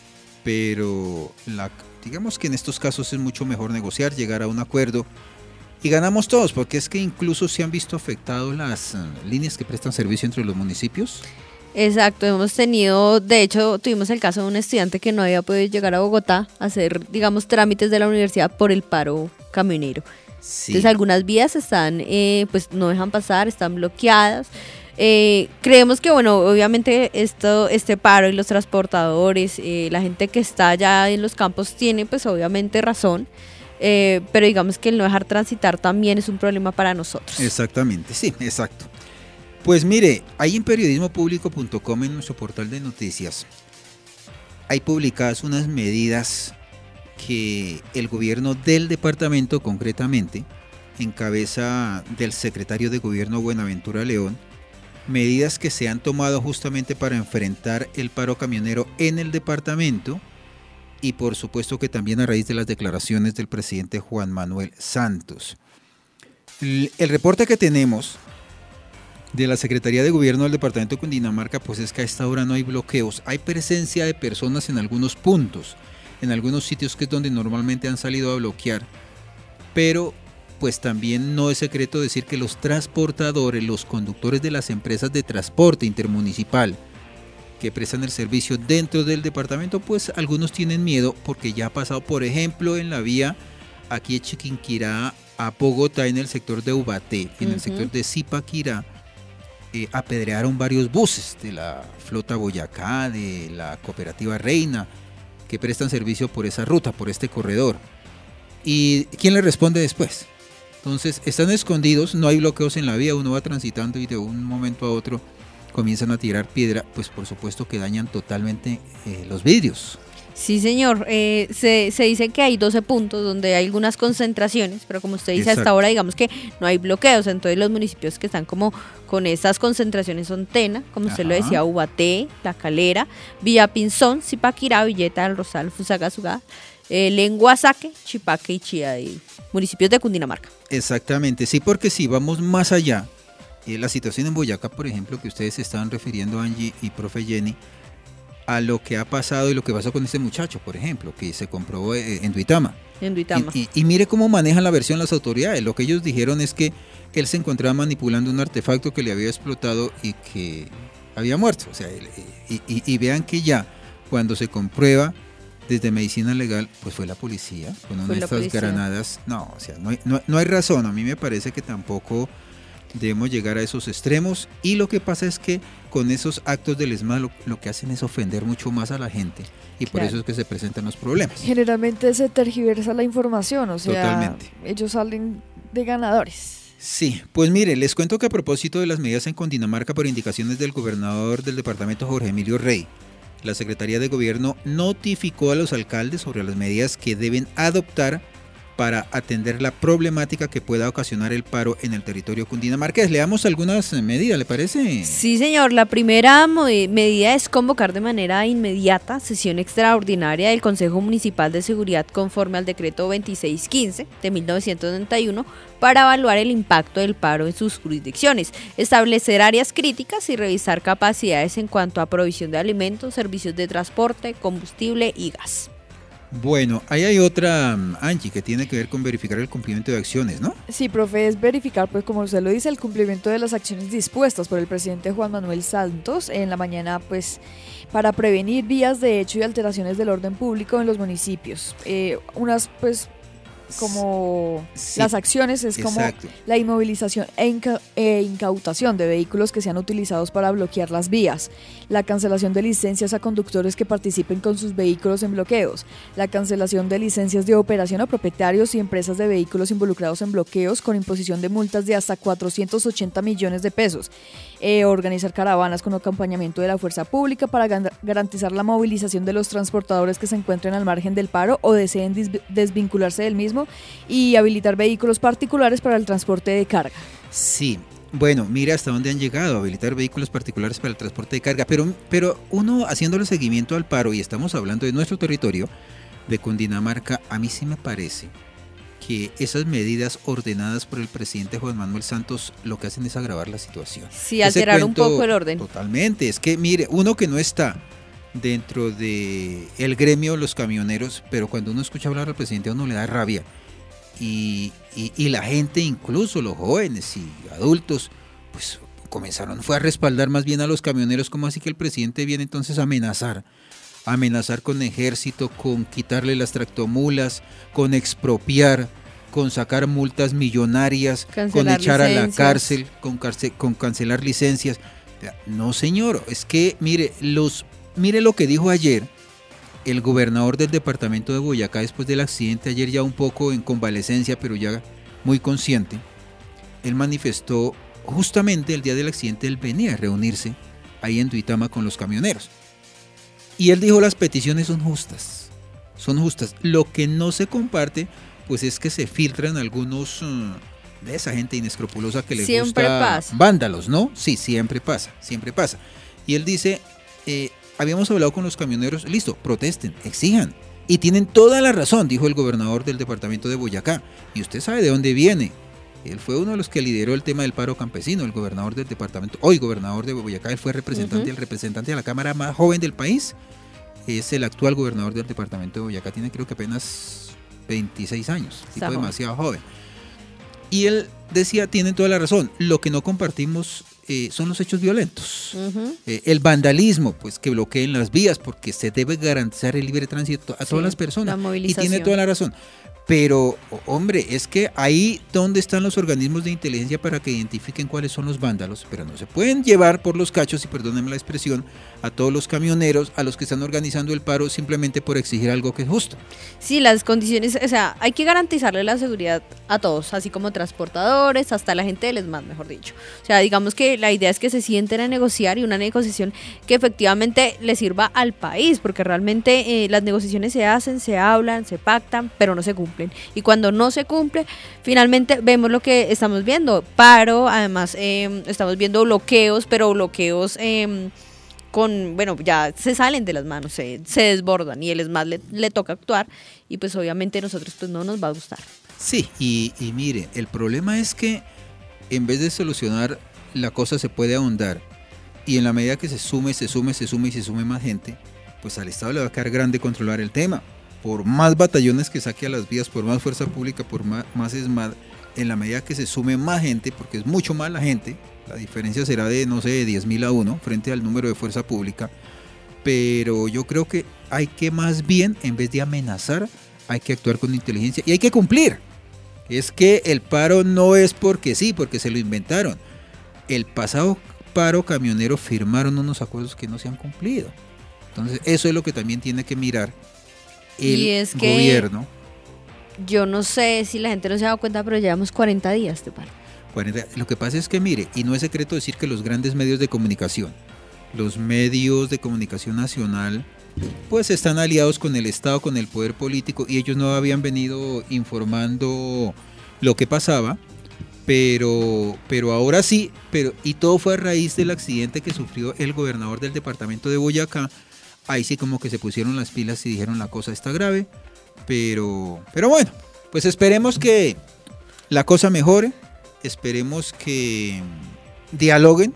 S12: pero digamos que en estos casos es mucho mejor negociar, llegar a un acuerdo y ganamos todos, porque es que incluso se han visto afectados las líneas que prestan servicio entre los municipios.
S3: Exacto, de hecho tuvimos el caso de un estudiante que no había podido llegar a Bogotá a hacer, digamos, trámites de la universidad por el paro camionero. Sí. Entonces algunas vías están, pues no dejan pasar, están bloqueadas. Creemos que, bueno, obviamente este paro y los transportadores, la gente que está allá en los campos tiene pues obviamente razón, pero digamos que el no dejar transitar también es un problema para nosotros.
S12: Exactamente, sí, exacto. Pues mire, ahí en periodismopublico.com, en nuestro portal de noticias, hay publicadas unas medidas que el gobierno del departamento, concretamente, en cabeza del secretario de gobierno Buenaventura León, medidas que se han tomado justamente para enfrentar el paro camionero en el departamento y por supuesto que también a raíz de las declaraciones del presidente Juan Manuel Santos. El reporte que tenemos de la Secretaría de Gobierno del Departamento de Cundinamarca, pues es que a esta hora no hay bloqueos. Hay presencia de personas en algunos puntos, en algunos sitios que es donde normalmente han salido a bloquear. Pero pues también no es secreto decir que los transportadores, los conductores de las empresas de transporte intermunicipal que prestan el servicio dentro del departamento, pues algunos tienen miedo porque ya ha pasado, por ejemplo, en la vía aquí de Chiquinquirá a Bogotá, en el sector de Ubaté, en el sector de Zipaquirá, apedrearon varios buses de la flota Boyacá, de la cooperativa Reina, que prestan servicio por esa ruta, por este corredor. ¿Y quién le responde después? Entonces están escondidos, no hay bloqueos en la vía, uno va transitando y de un momento a otro comienzan a tirar piedra, pues por supuesto que dañan totalmente los vidrios.
S3: Sí, señor. Se dice que hay 12 puntos donde hay algunas concentraciones, pero como usted dice,
S12: Exacto.
S3: hasta ahora digamos que no hay bloqueos. Entonces los municipios que están como con estas concentraciones son Tena, como usted lo decía, Ubaté, La Calera, Villapinzón, Zipaquirá, Villeta del Rosal, Fusagasugá, Lenguasaque, Chipaque y Chía, de municipios de Cundinamarca.
S12: Exactamente, sí, porque si vamos más allá, la situación en Boyacá, por ejemplo, que ustedes se estaban refiriendo, Angie y profe Jenny, a lo que ha pasado y lo que pasó con este muchacho, por ejemplo, que se comprobó en Duitama.
S3: En Duitama.
S12: Y mire cómo manejan la versión las autoridades. Lo que ellos dijeron es que él se encontraba manipulando un artefacto que le había explotado y que había muerto. O sea, y vean que ya cuando se comprueba desde medicina legal, pues fue la policía con una de estas granadas. No, o sea, no hay razón. A mí me parece que tampoco debemos llegar a esos extremos, y lo que pasa es que con esos actos del ESMAD lo que hacen es ofender mucho más a la gente, y por eso es que se presentan los problemas.
S4: Generalmente se tergiversa la información, o sea,
S12: totalmente.
S4: Ellos salen de ganadores.
S12: Sí, pues mire, les cuento que a propósito de las medidas en Cundinamarca por indicaciones del gobernador del departamento, Jorge Emilio Rey, la Secretaría de Gobierno notificó a los alcaldes sobre las medidas que deben adoptar para atender la problemática que pueda ocasionar el paro en el territorio cundinamarqués. Le damos algunas medidas, ¿le parece?
S3: Sí, señor. La primera medida es convocar de manera inmediata sesión extraordinaria del Consejo Municipal de Seguridad conforme al decreto 2615 de 1991 para evaluar el impacto del paro en sus jurisdicciones, establecer áreas críticas y revisar capacidades en cuanto a provisión de alimentos, servicios de transporte, combustible y gas.
S12: Bueno, ahí hay otra, Angie, que tiene que ver con verificar el cumplimiento de acciones, ¿no?
S4: Sí, profe, es verificar, pues como usted lo dice, el cumplimiento de las acciones dispuestas por el presidente Juan Manuel Santos en la mañana, pues para prevenir vías de hecho y alteraciones del orden público en los municipios. Unas, pues, como sí, las acciones es como exacto, la inmovilización e incautación de vehículos que sean utilizados para bloquear las vías, la cancelación de licencias a conductores que participen con sus vehículos en bloqueos, la cancelación de licencias de operación a propietarios y empresas de vehículos involucrados en bloqueos con imposición de multas de hasta 480 millones de pesos, organizar caravanas con acompañamiento de la fuerza pública para garantizar la movilización de los transportadores que se encuentren al margen del paro o deseen desvincularse del mismo, y habilitar vehículos particulares para el transporte de carga.
S12: Sí, bueno, mire hasta dónde han llegado, habilitar vehículos particulares para el transporte de carga, pero uno haciéndole seguimiento al paro, y estamos hablando de nuestro territorio, de Cundinamarca, a mí sí me parece que esas medidas ordenadas por el presidente Juan Manuel Santos lo que hacen es agravar la situación.
S3: Sí, alterar un poco el orden.
S12: Totalmente, es que mire, uno que no está dentro de el gremio los camioneros, pero cuando uno escucha hablar al presidente a uno le da rabia, y la gente, incluso los jóvenes y adultos, pues fue a respaldar más bien a los camioneros. Como así que el presidente viene entonces a amenazar con ejército, con quitarle las tractomulas, con expropiar, con sacar multas millonarias, con echar licencias a la cárcel, con cancelar licencias? No, señor, es que mire lo que dijo ayer el gobernador del departamento de Boyacá después del accidente, ayer ya un poco en convalecencia, pero ya muy consciente. Él manifestó justamente el día del accidente, él venía a reunirse ahí en Duitama con los camioneros. Y él dijo, las peticiones son justas. Lo que no se comparte, pues es que se filtran algunos de esa gente inescrupulosa que les gusta vándalos, ¿no? Sí, siempre pasa. Y él dice, habíamos hablado con los camioneros, listo, protesten, exijan. Y tienen toda la razón, dijo el gobernador del departamento de Boyacá. Y usted sabe de dónde viene Él fue uno de los que lideró el tema del paro campesino, el gobernador del departamento, hoy gobernador de Boyacá. Él fue representante, el representante de la Cámara más joven del país. Es el actual gobernador del departamento de Boyacá. Tiene creo que apenas 26 años, tipo demasiado joven. Y él decía, tienen toda la razón, lo que no compartimos son los hechos violentos. El vandalismo, pues que bloqueen las vías, porque se debe garantizar el libre tránsito a todas las personas. Y tiene toda la razón. Pero, hombre, es que ahí donde están los organismos de inteligencia para que identifiquen cuáles son los vándalos, pero no se pueden llevar por los cachos, y perdónenme la expresión, a todos los camioneros, a los que están organizando el paro simplemente por exigir algo que es justo.
S3: Sí, las condiciones, o sea, hay que garantizarle la seguridad a todos, así como transportadores, hasta la gente del ESMAD, mejor dicho. O sea, digamos que la idea es que se sienten a negociar y una negociación que efectivamente le sirva al país, porque realmente las negociaciones se hacen, se hablan, se pactan, pero no se cumplen. Y cuando no se cumple, finalmente vemos lo que estamos viendo, paro, además estamos viendo bloqueos, pero bloqueos bueno, ya se salen de las manos, se desbordan y el ESMAD le toca actuar y pues obviamente a nosotros pues no nos va a gustar.
S12: Sí, y mire, el problema es que en vez de solucionar, la cosa se puede ahondar y en la medida que se sume más gente, pues al Estado le va a quedar grande controlar el tema. Por más batallones que saque a las vías, por más fuerza pública, por más ESMAD, en la medida que se sume más gente, porque es mucho más la gente, la diferencia será de, no sé, de 10.000 a 1 frente al número de fuerza pública, pero yo creo que hay que más bien, en vez de amenazar, hay que actuar con inteligencia y hay que cumplir. Es que el paro no es porque sí, porque se lo inventaron. El pasado paro camionero firmaron unos acuerdos que no se han cumplido. Entonces eso es lo que también tiene que mirar el gobierno.
S3: Yo no sé si la gente no se ha dado cuenta, pero llevamos 40 días de paro.
S12: Lo que pasa es que, mire, y no es secreto decir que los grandes medios de comunicación, los medios de comunicación nacional, pues están aliados con el Estado, con el poder político, y ellos no habían venido informando lo que pasaba, pero ahora sí, y todo fue a raíz del accidente que sufrió el gobernador del departamento de Boyacá. Ahí sí como que se pusieron las pilas y dijeron la cosa está grave, pero bueno, pues esperemos que la cosa mejore, esperemos que dialoguen,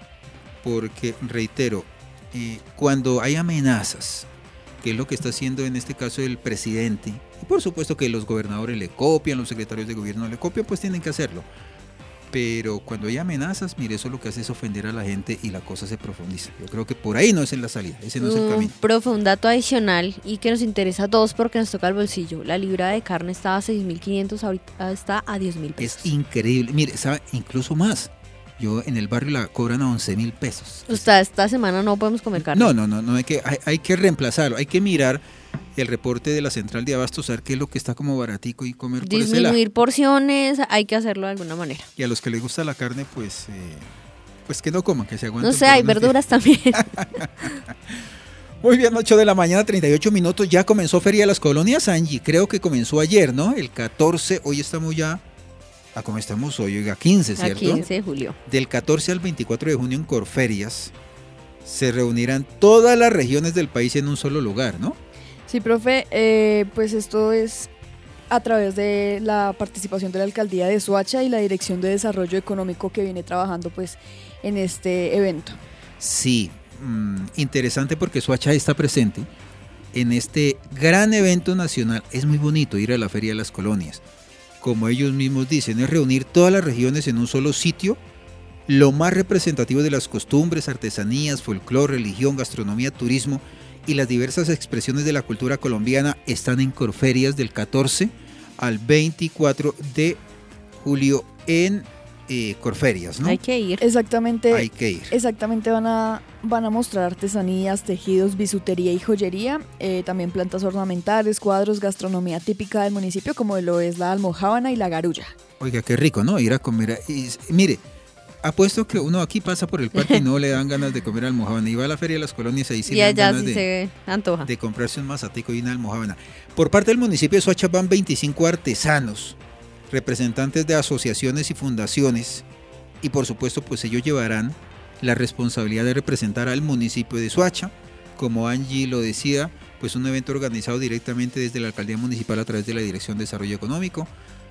S12: porque reitero, cuando hay amenazas, que es lo que está haciendo en este caso el presidente, y por supuesto que los gobernadores le copian, los secretarios de gobierno le copian, pues tienen que hacerlo. Pero cuando hay amenazas, mire, eso lo que hace es ofender a la gente y la cosa se profundiza. Yo creo que por ahí no es en la salida, ese no es el camino.
S3: Profe, un dato adicional y que nos interesa a todos porque nos toca el bolsillo. La libra de carne estaba a 6.500, ahorita está a 10.000 pesos.
S12: Es increíble, mire, ¿sabe? Incluso más. Yo en el barrio la cobran a 11.000 pesos.
S3: O sea, esta semana no podemos comer carne.
S12: No, hay que reemplazarlo, hay que mirar el reporte de la central de abastos, saber qué es lo que está como baratico y comer por ese lado.
S3: Disminuir porciones, hay que hacerlo de alguna manera.
S12: Y a los que les gusta la carne, pues que no coman, que se aguanten.
S3: No sé, hay verduras también.
S12: Muy bien, 8 de la mañana, 38 minutos, ya comenzó Feria de las Colonias, Angie, creo que comenzó ayer, ¿no? El 14, hoy estamos ya, ¿cómo estamos hoy? Oiga, 15, ¿cierto?
S3: A 15 de julio.
S12: Del 14 al 24 de junio en Corferias se reunirán todas las regiones del país en un solo lugar, ¿no?
S4: Sí, profe, pues esto es a través de la participación de la Alcaldía de Soacha y la Dirección de Desarrollo Económico que viene trabajando pues en este evento.
S12: Sí, interesante porque Soacha está presente en este gran evento nacional. Es muy bonito ir a la Feria de las Colonias. Como ellos mismos dicen, es reunir todas las regiones en un solo sitio, lo más representativo de las costumbres, artesanías, folclore, religión, gastronomía, turismo y las diversas expresiones de la cultura colombiana están en Corferias del 14 al 24 de julio en Corferias, ¿no?
S3: Hay que ir.
S4: Exactamente.
S12: Hay que ir.
S4: Exactamente, van a mostrar artesanías, tejidos, bisutería y joyería, también plantas ornamentales, cuadros, gastronomía típica del municipio como lo es la almojábana y la garulla.
S12: Oiga, qué rico, ¿no? Ir a comer. Mire, apuesto que uno aquí pasa por el parque y no le dan ganas de comer almojábana y va a la Feria de las Colonias ahí sí le dan ganas
S3: se antoja
S12: de comprarse un mazatico y una almojábana. Por parte del municipio de Soacha van 25 artesanos, representantes de asociaciones y fundaciones y por supuesto pues ellos llevarán la responsabilidad de representar al municipio de Soacha, como Angie lo decía, pues un evento organizado directamente desde la Alcaldía Municipal a través de la Dirección de Desarrollo Económico.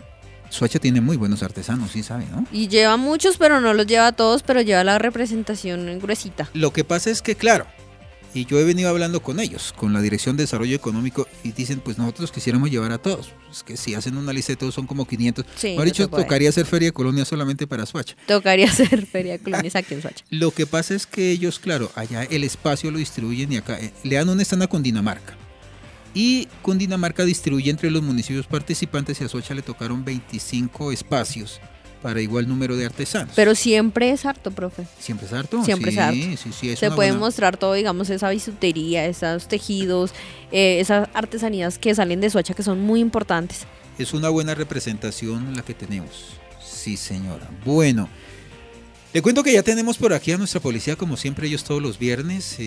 S12: Soacha tiene muy buenos artesanos, sí sabe, ¿no?
S3: Y lleva muchos, pero no los lleva a todos, pero lleva la representación gruesita.
S12: Lo que pasa es que, claro, y yo he venido hablando con ellos, con la Dirección de Desarrollo Económico, y dicen, pues nosotros quisiéramos llevar a todos. Es que si hacen una lista de todos son como 500.
S3: Sí,
S12: Mejor dicho, tocaría hacer Feria de Colonia solamente para Soacha.
S3: Tocaría hacer Feria de Colonias aquí en Soacha.
S12: Lo que pasa es que ellos, claro, allá el espacio lo distribuyen y acá le dan un stand a Cundinamarca. Y Cundinamarca distribuye entre los municipios participantes y a Soacha le tocaron 25 espacios para igual número de artesanos.
S3: Pero siempre es harto, profe.
S12: ¿Siempre es harto?
S3: Siempre
S12: sí,
S3: es harto.
S12: Sí,
S3: se puede mostrar todo, digamos, esa bisutería, esos tejidos, esas artesanías que salen de Soacha que son muy importantes.
S12: Es una buena representación la que tenemos. Sí, señora. Bueno, le cuento que ya tenemos por aquí a nuestra policía, como siempre, ellos todos los viernes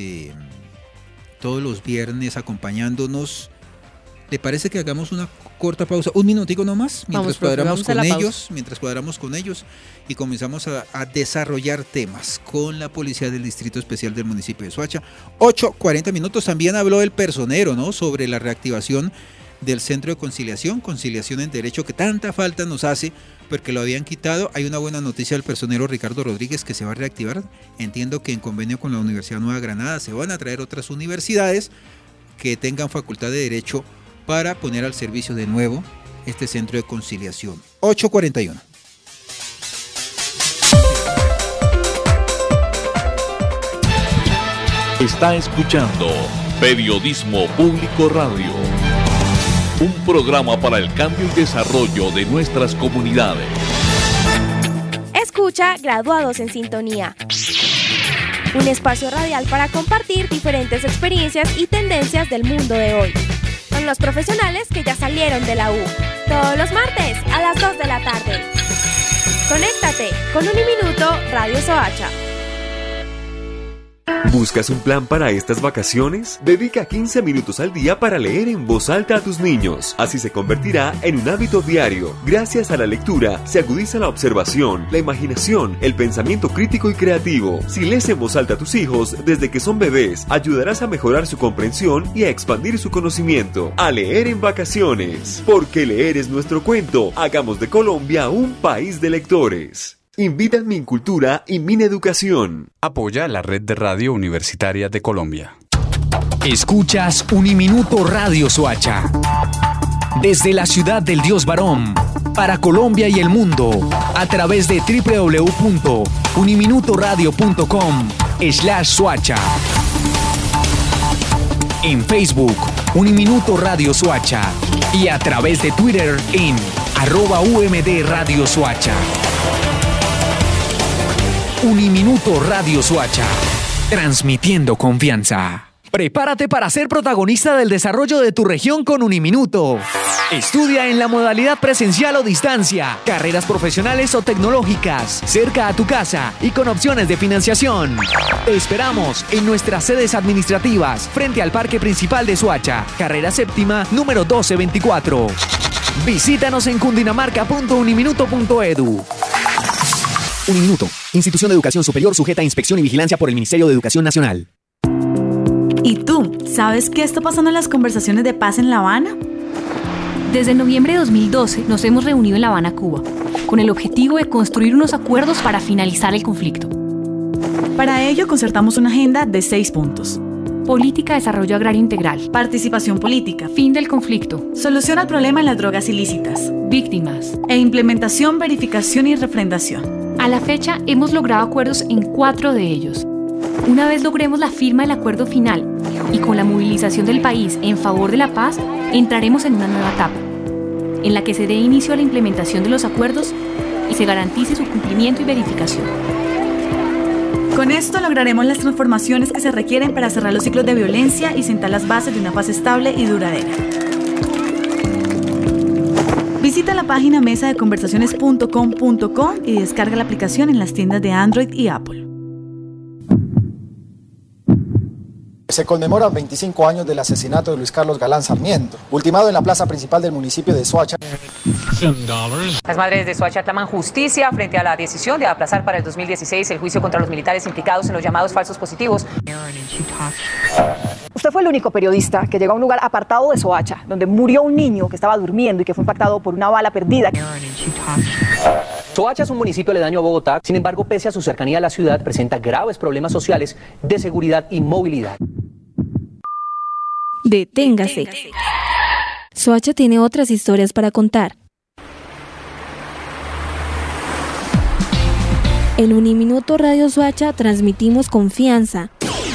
S12: acompañándonos. ¿Le parece que hagamos una corta pausa? Un minutico nomás, mientras cuadramos con ellos y comenzamos a desarrollar temas con la Policía del Distrito Especial del municipio de Soacha. 8:40 minutos. También habló el personero, ¿no?, sobre la reactivación del Centro de Conciliación en Derecho, que tanta falta nos hace porque lo habían quitado. Hay una buena noticia del personero Ricardo Rodríguez, que se va a reactivar. Entiendo que en convenio con la Universidad Nueva Granada se van a traer otras universidades que tengan facultad de Derecho para poner al servicio de nuevo este Centro de Conciliación. 8:41.
S1: Está escuchando Periodismo Público Radio, un programa para el cambio y desarrollo de nuestras comunidades.
S13: Escucha Graduados en Sintonía, un espacio radial para compartir diferentes experiencias y tendencias del mundo de hoy, con los profesionales que ya salieron de la U, todos los martes a las 2 de la tarde. Conéctate con Uniminuto Radio Soacha.
S6: ¿Buscas un plan para estas vacaciones? Dedica 15 minutos al día para leer en voz alta a tus niños. Así se convertirá en un hábito diario. Gracias a la lectura se agudiza la observación, la imaginación, el pensamiento crítico y creativo. Si lees en voz alta a tus hijos desde que son bebés, ayudarás a mejorar su comprensión y a expandir su conocimiento. A leer en vacaciones. Porque leer es nuestro cuento. Hagamos de Colombia un país de lectores. Invitan Mincultura y Mineducación.
S7: Apoya la Red de Radio Universitaria de Colombia.
S8: Escuchas Uniminuto Radio Soacha. Desde la ciudad del Dios Varón, para Colombia y el mundo, a través de www.uniminutoradio.com/Soacha. En Facebook, Uniminuto Radio Soacha. Y a través de Twitter en @UMD Radio Soacha. Uniminuto Radio Soacha, transmitiendo confianza. Prepárate para ser protagonista del desarrollo de tu región con Uniminuto. Estudia en la modalidad presencial o distancia, carreras profesionales o tecnológicas, cerca a tu casa y con opciones de financiación. Te esperamos en nuestras sedes administrativas, frente al Parque Principal de Soacha, carrera séptima, número 1224. Visítanos en cundinamarca.uniminuto.edu.
S14: Uniminuto, institución de educación superior sujeta a inspección y vigilancia por el Ministerio de Educación Nacional.
S27: ¿Y tú, sabes qué está pasando en las conversaciones de paz en La Habana? Desde noviembre de 2012 nos hemos reunido en La Habana, Cuba, con el objetivo de construir unos acuerdos para finalizar el conflicto. Para ello concertamos una agenda de 6 puntos. Política de desarrollo agrario integral. Participación política. Fin del conflicto. Solución al problema en las drogas ilícitas. Víctimas. E implementación, verificación y refrendación. A la fecha hemos logrado acuerdos en 4 de ellos. Una vez logremos la firma del acuerdo final y con la movilización del país en favor de la paz, entraremos en una nueva etapa, en la que se dé inicio a la implementación de los acuerdos y se garantice su cumplimiento y verificación. Con esto lograremos las transformaciones que se requieren para cerrar los ciclos de violencia y sentar las bases de una paz estable y duradera. Visita la página mesadeconversaciones.com.co y descarga la aplicación en las tiendas de Android y Apple.
S5: se conmemoran 25 años del asesinato de Luis Carlos Galán Sarmiento, ultimado en la plaza principal del municipio de Soacha.
S9: Las madres de Soacha claman justicia frente a la decisión de aplazar para el 2016 el juicio contra los militares implicados en los llamados falsos positivos.
S23: Usted fue el único periodista que llegó a un lugar apartado de Soacha, donde murió un niño que estaba durmiendo y que fue impactado por una bala perdida.
S24: Soacha es un municipio aledaño a Bogotá, sin embargo, pese a su cercanía a la ciudad, presenta graves problemas sociales de seguridad y movilidad.
S26: Deténgase. Soacha tiene otras historias para contar. En Uniminuto Radio Soacha transmitimos confianza,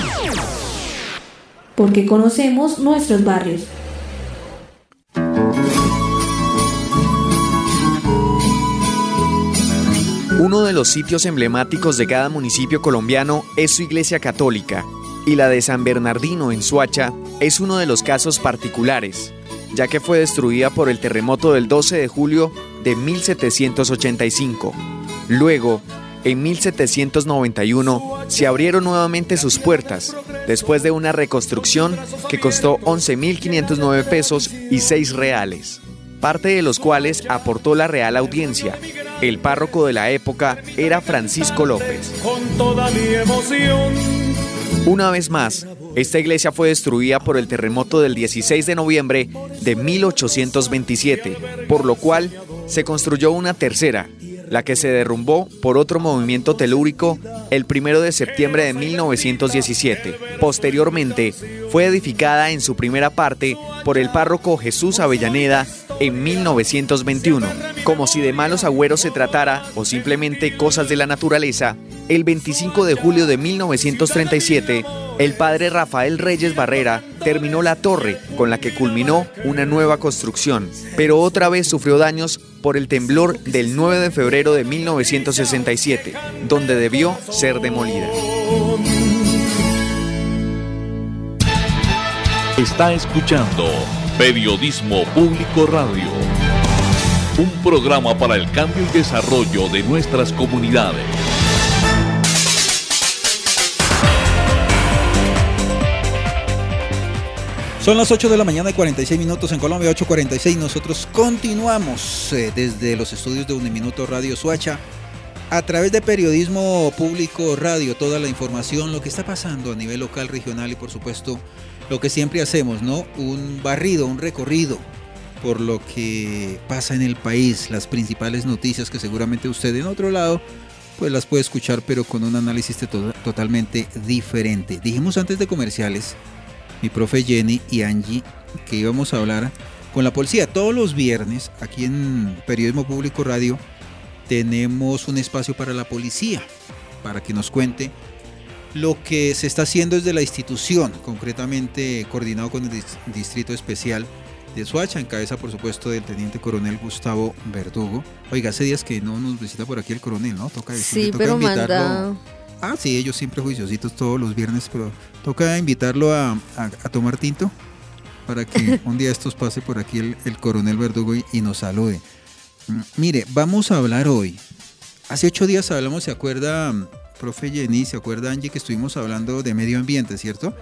S26: porque conocemos nuestros barrios.
S2: Uno de los sitios emblemáticos de cada municipio colombiano es su iglesia católica, y la de San Bernardino en Soacha es uno de los casos particulares, ya que fue destruida por el terremoto del 12 de julio de 1785. Luego, en 1791, se abrieron nuevamente sus puertas, después de una reconstrucción que costó 11.509 pesos y 6 reales, parte de los cuales aportó la Real Audiencia. El párroco de la época era Francisco López. Una vez más, esta iglesia fue destruida por el terremoto del 16 de noviembre de 1827, por lo cual se construyó una tercera, la que se derrumbó por otro movimiento telúrico el 1 de septiembre de 1917. Posteriormente, fue edificada en su primera parte por el párroco Jesús Avellaneda en 1921. Como si de malos agüeros se tratara o simplemente cosas de la naturaleza, el 25 de julio de 1937, el padre Rafael Reyes Barrera terminó la torre con la que culminó una nueva construcción, pero otra vez sufrió daños por el temblor del 9 de febrero de 1967, donde debió ser demolida.
S1: Está escuchando Periodismo Público Radio, un programa para el cambio y desarrollo de nuestras comunidades.
S12: Son las 8 de la mañana y 46 minutos en Colombia, 8:46. Nosotros continuamos desde los estudios de Uniminuto Radio Soacha a través de Periodismo Público Radio, toda la información, lo que está pasando a nivel local, regional y por supuesto lo que siempre hacemos, ¿no? Un barrido, un recorrido por lo que pasa en el país, las principales noticias que seguramente usted en otro lado pues las puede escuchar, pero con un análisis totalmente diferente. Dijimos antes de comerciales, mi profe Jenny y Angie, que íbamos a hablar con la policía. Todos los viernes aquí en Periodismo Público Radio tenemos un espacio para la policía, para que nos cuente lo que se está haciendo desde la institución, concretamente coordinado con el Distrito Especial de Soacha, en cabeza por supuesto del Teniente Coronel Gustavo Verdugo. Oiga, hace días que no nos visita por aquí el coronel, ¿no? Toca decirle, toca pero invitarlo. Manda. Ah, sí, ellos siempre juiciositos todos los viernes, pero toca invitarlo a tomar tinto para que un día estos pase por aquí el coronel Verdugo y nos salude. Mire, vamos a hablar hoy. Hace 8 días hablamos, ¿se acuerda, profe Jenny, se acuerda Angie, que estuvimos hablando de medio ambiente, ¿cierto?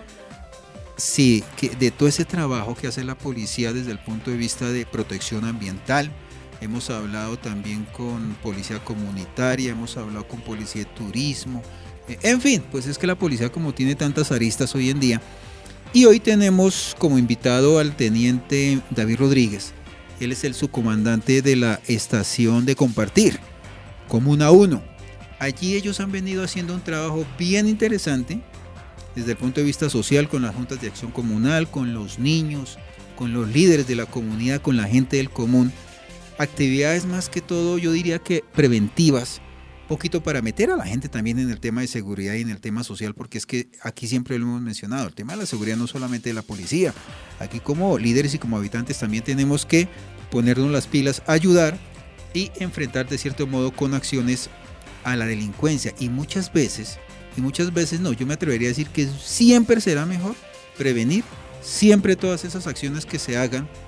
S12: Sí, que de todo ese trabajo que hace la policía desde el punto de vista de protección ambiental. Hemos hablado también con policía comunitaria, hemos hablado con policía de turismo. En fin, pues es que la policía como tiene tantas aristas hoy en día. Y hoy tenemos como invitado al teniente David Rodríguez. Él es el subcomandante de la estación de Compartir, Comuna 1. Allí ellos han venido haciendo un trabajo bien interesante desde el punto de vista social, con las juntas de acción comunal, con los niños, con los líderes de la comunidad, con la gente del común. Actividades más que todo, yo diría que preventivas, poquito para meter a la gente también en el tema de seguridad y en el tema social, porque es que aquí siempre lo hemos mencionado, el tema de la seguridad no solamente de la policía, aquí como líderes y como habitantes también tenemos que ponernos las pilas, ayudar y enfrentar de cierto modo con acciones a la delincuencia, y muchas veces no, yo me atrevería a decir que siempre será mejor prevenir, siempre todas esas acciones que se hagan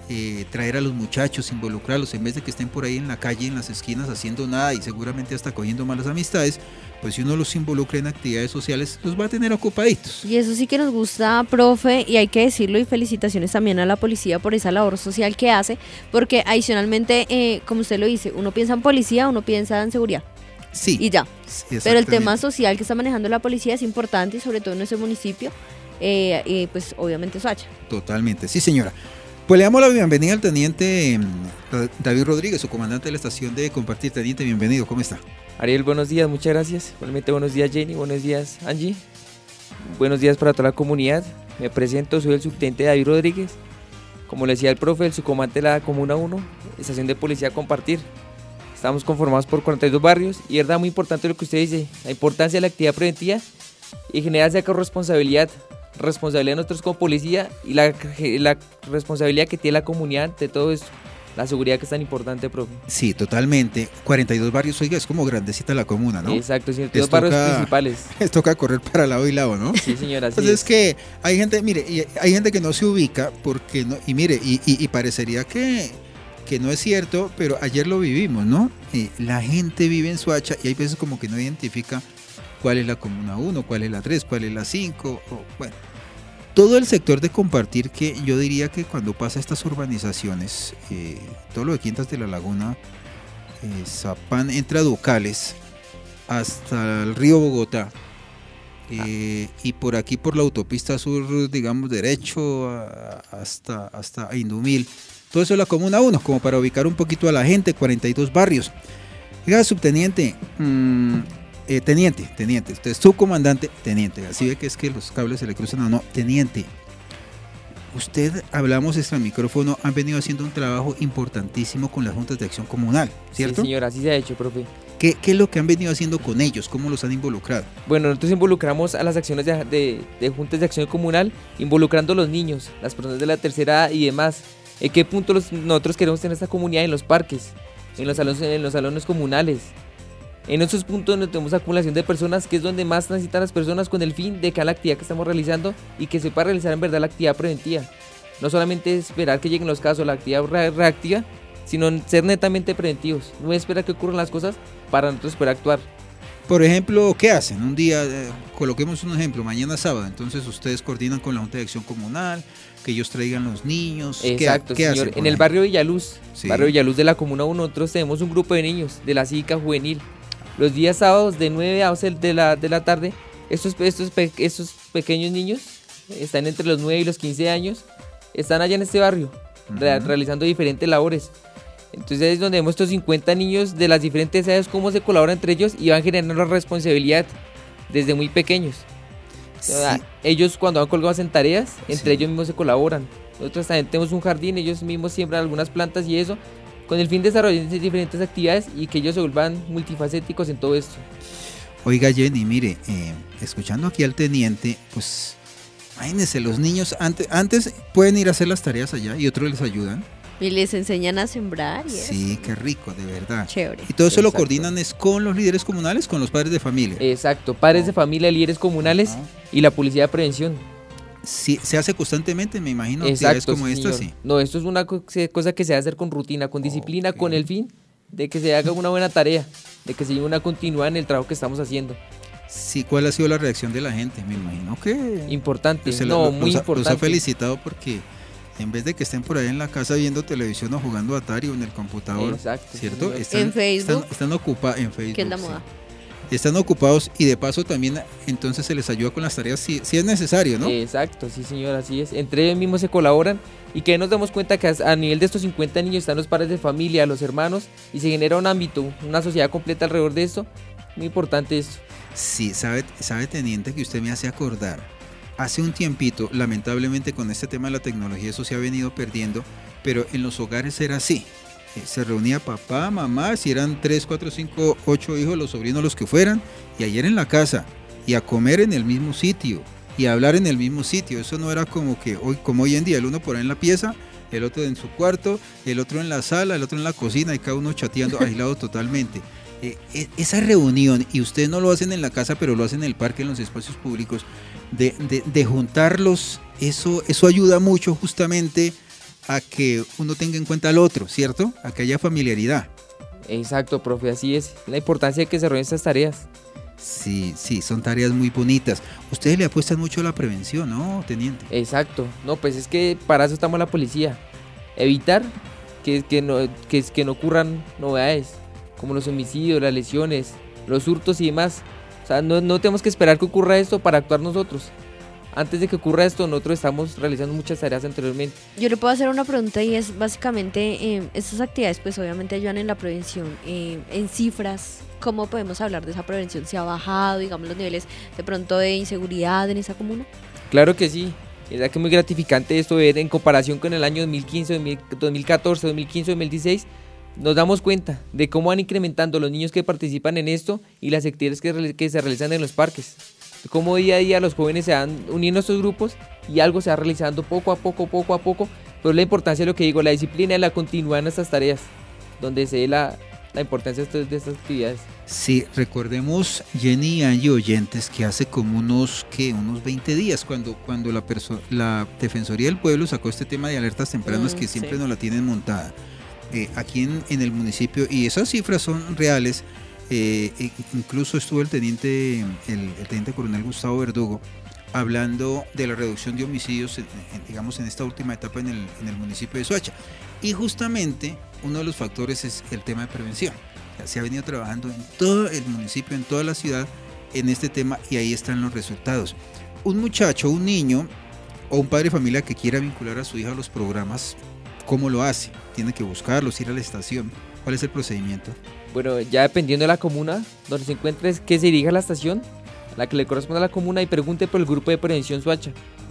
S12: traer a los muchachos, involucrarlos, en vez de que estén por ahí en la calle, en las esquinas, haciendo nada y seguramente hasta cogiendo malas amistades, pues si uno los involucra en actividades sociales, los va a tener ocupaditos.
S3: Y eso sí que nos gusta, profe, y hay que decirlo, y felicitaciones también a la policía por esa labor social que hace, porque adicionalmente, como usted lo dice, uno piensa en policía, uno piensa en seguridad.
S12: Sí.
S3: Y ya. Pero el tema social que está manejando la policía es importante, y sobre todo en ese municipio, pues obviamente Soacha.
S12: Totalmente, sí señora. Pues le damos la bienvenida al teniente David Rodríguez, su comandante de la estación de Compartir. Teniente, bienvenido, ¿cómo está?
S15: Ariel, buenos días, muchas gracias. Igualmente buenos días Jenny, buenos días Angie. Buenos días para toda la comunidad. Me presento, soy el subteniente David Rodríguez. Como le decía el profe, el subcomandante de la Comuna 1, estación de policía Compartir. Estamos conformados por 42 barrios y es verdad muy importante lo que usted dice, la importancia de la actividad preventiva y generar esa corresponsabilidad de nosotros como policía y la responsabilidad que tiene la comunidad de todo esto, la seguridad que es tan importante, profe.
S12: Sí, totalmente. 42 barrios, oiga, es como grandecita la comuna, ¿no?
S15: Exacto, sí, dos barrios principales.
S12: Les toca correr para lado y lado, ¿no?
S15: Sí, señora, así
S12: Entonces es que hay gente, mire, hay gente que no se ubica porque no, y mire, y parecería que no es cierto, pero ayer lo vivimos, ¿no? La gente vive en Soacha y hay veces como que no identifica cuál es la Comuna 1, cuál es la 3, cuál es la 5, bueno, todo el sector de Compartir, que yo diría que cuando pasa estas urbanizaciones, todo lo de Quintas de la Laguna, Zapán, entra a Ducales, hasta el río Bogotá, y por aquí por la autopista sur, digamos, derecho, hasta Indumil, todo eso es la Comuna 1, como para ubicar un poquito a la gente, 42 barrios. Oiga, subteniente, teniente, usted es subcomandante, teniente, así ve que es que los cables se le cruzan o no, teniente, usted, hablamos extra micrófono, han venido haciendo un trabajo importantísimo con las juntas de acción comunal, ¿cierto?
S15: Sí, señora, así se ha hecho, profe.
S12: ¿Qué es lo que han venido haciendo con ellos? ¿Cómo los han involucrado?
S15: Bueno, nosotros involucramos a las acciones de juntas de acción comunal, involucrando a los niños, las personas de la tercera edad y demás. ¿En qué punto nosotros queremos tener esta comunidad? En los parques, en los salones comunales. En esos puntos donde tenemos acumulación de personas, que es donde más necesitan las personas, con el fin de que la actividad que estamos realizando y que se pueda realizar en verdad la actividad preventiva. No solamente esperar que lleguen los casos, la actividad reactiva, sino ser netamente preventivos. No esperar que ocurran las cosas para nosotros poder actuar.
S12: Por ejemplo, ¿qué hacen? Un día, coloquemos un ejemplo, mañana sábado, entonces ustedes coordinan con la Junta de Acción Comunal, que ellos traigan los niños.
S15: Exacto,
S12: ¿Qué
S15: señor.
S12: hacen?
S15: En el barrio Villaluz,
S12: sí.
S15: Barrio Villaluz de la Comuna 1, nosotros tenemos un grupo de niños de la cívica juvenil. Los días sábados de 9 a 11 de la tarde, estos pequeños niños están entre los 9 y los 15 años, están allá en este barrio, realizando diferentes labores. Entonces es donde vemos estos 50 niños de las diferentes edades, cómo se colaboran entre ellos y van generando la responsabilidad desde muy pequeños. Sí. Ellos cuando van colgados en tareas, entre ellos mismos se colaboran. Nosotros también tenemos un jardín, ellos mismos siembran algunas plantas y eso, con el fin de desarrollar diferentes actividades y que ellos se vuelvan multifacéticos en todo esto.
S12: Oiga Jenny, mire, escuchando aquí al teniente, pues imagínense, los niños antes pueden ir a hacer las tareas allá y otros les ayudan.
S3: Y les enseñan a sembrar y eso.
S12: Sí, qué rico, de verdad.
S3: Chévere.
S12: Y todo eso lo coordinan es con los líderes comunales, con los padres de familia.
S15: Exacto, padres de familia, líderes comunales y la policía de prevención.
S12: Sí, se hace constantemente, me imagino.
S15: Exacto,
S12: como esta, sí.
S15: No, esto es una cosa que se debe hacer con rutina, con disciplina, con el fin de que se haga una buena tarea, de que se lleve una continuidad en el trabajo que estamos haciendo.
S12: Sí, ¿cuál ha sido la reacción de la gente? Me imagino que...
S15: Importante,
S12: pues
S15: muy importante.
S12: Los ha felicitado porque en vez de que estén por ahí en la casa viendo televisión o jugando Atari o en el computador,
S15: exacto,
S12: ¿cierto?
S3: En Facebook.
S12: Están ocupados en Facebook.
S3: ¿Qué es la moda?
S12: Están ocupados y de paso también entonces se les ayuda con las tareas si es necesario, ¿no?
S15: Exacto, sí señor, así es. Entre ellos mismos se colaboran y que nos damos cuenta que a nivel de estos 50 niños están los padres de familia, los hermanos y se genera un ámbito, una sociedad completa alrededor de esto. Muy importante esto.
S12: Sí, sabe teniente que usted me hace acordar. Hace un tiempito, lamentablemente con este tema de la tecnología eso se ha venido perdiendo, pero en los hogares era así. Se reunía papá, mamá, si eran 3, 4, 5, 8 hijos, los sobrinos, los que fueran, y ayer en la casa, y a comer en el mismo sitio, y a hablar en el mismo sitio. Eso no era como hoy en día, el uno por ahí en la pieza, el otro en su cuarto, el otro en la sala, el otro en la cocina, y cada uno chateando, aislado totalmente. Esa reunión, y ustedes no lo hacen en la casa, pero lo hacen en el parque, en los espacios públicos, de juntarlos, eso ayuda mucho justamente a que uno tenga en cuenta al otro, ¿cierto? A que haya familiaridad.
S15: Exacto, profe, así es. La importancia de que se desarrollen estas tareas.
S12: Sí, son tareas muy bonitas. Ustedes le apuestan mucho a la prevención, ¿no, teniente?
S15: Exacto. No, pues es que para eso estamos la policía. Evitar que no ocurran novedades, como los homicidios, las lesiones, los hurtos y demás. O sea, no tenemos que esperar que ocurra esto para actuar nosotros. Antes de que ocurra esto, nosotros estamos realizando muchas tareas anteriormente.
S3: Yo le puedo hacer una pregunta y es básicamente, estas actividades pues obviamente ayudan en la prevención. En cifras, ¿cómo podemos hablar de esa prevención? ¿Se ha bajado, digamos, los niveles de pronto de inseguridad en esa comuna?
S15: Claro que sí. Es verdad que es muy gratificante esto ver en comparación con el año 2015, 2014, 2015, 2016. Nos damos cuenta de cómo van incrementando los niños que participan en esto y las actividades que se realizan en los parques. Cómo día a día los jóvenes se van uniendo a estos grupos y algo se va realizando poco a poco, pero la importancia de lo que digo, la disciplina y la continuidad en estas tareas, donde se ve la importancia de estas actividades.
S12: Sí, recordemos, Jenny y Angie oyentes, que hace como unos 20 días, cuando la Defensoría del Pueblo sacó este tema de alertas tempranas que siempre nos la tienen montada, aquí en el municipio, y esas cifras son reales. Incluso estuvo el teniente coronel Gustavo Verdugo hablando de la reducción de homicidios digamos en esta última etapa en el municipio de Soacha, y justamente uno de los factores es el tema de prevención. O sea, se ha venido trabajando en todo el municipio, en toda la ciudad, en este tema, y ahí están los resultados. Un muchacho, un niño o un padre de familia que quiera vincular a su hija a los programas, ¿cómo lo hace? Tiene que buscarlos, ir a la estación. ¿Cuál es el procedimiento?
S15: Bueno, ya dependiendo de la comuna donde se encuentre, es que se dirija a la estación, a la que le corresponde a la comuna, y pregunte por el grupo de prevención Soacha,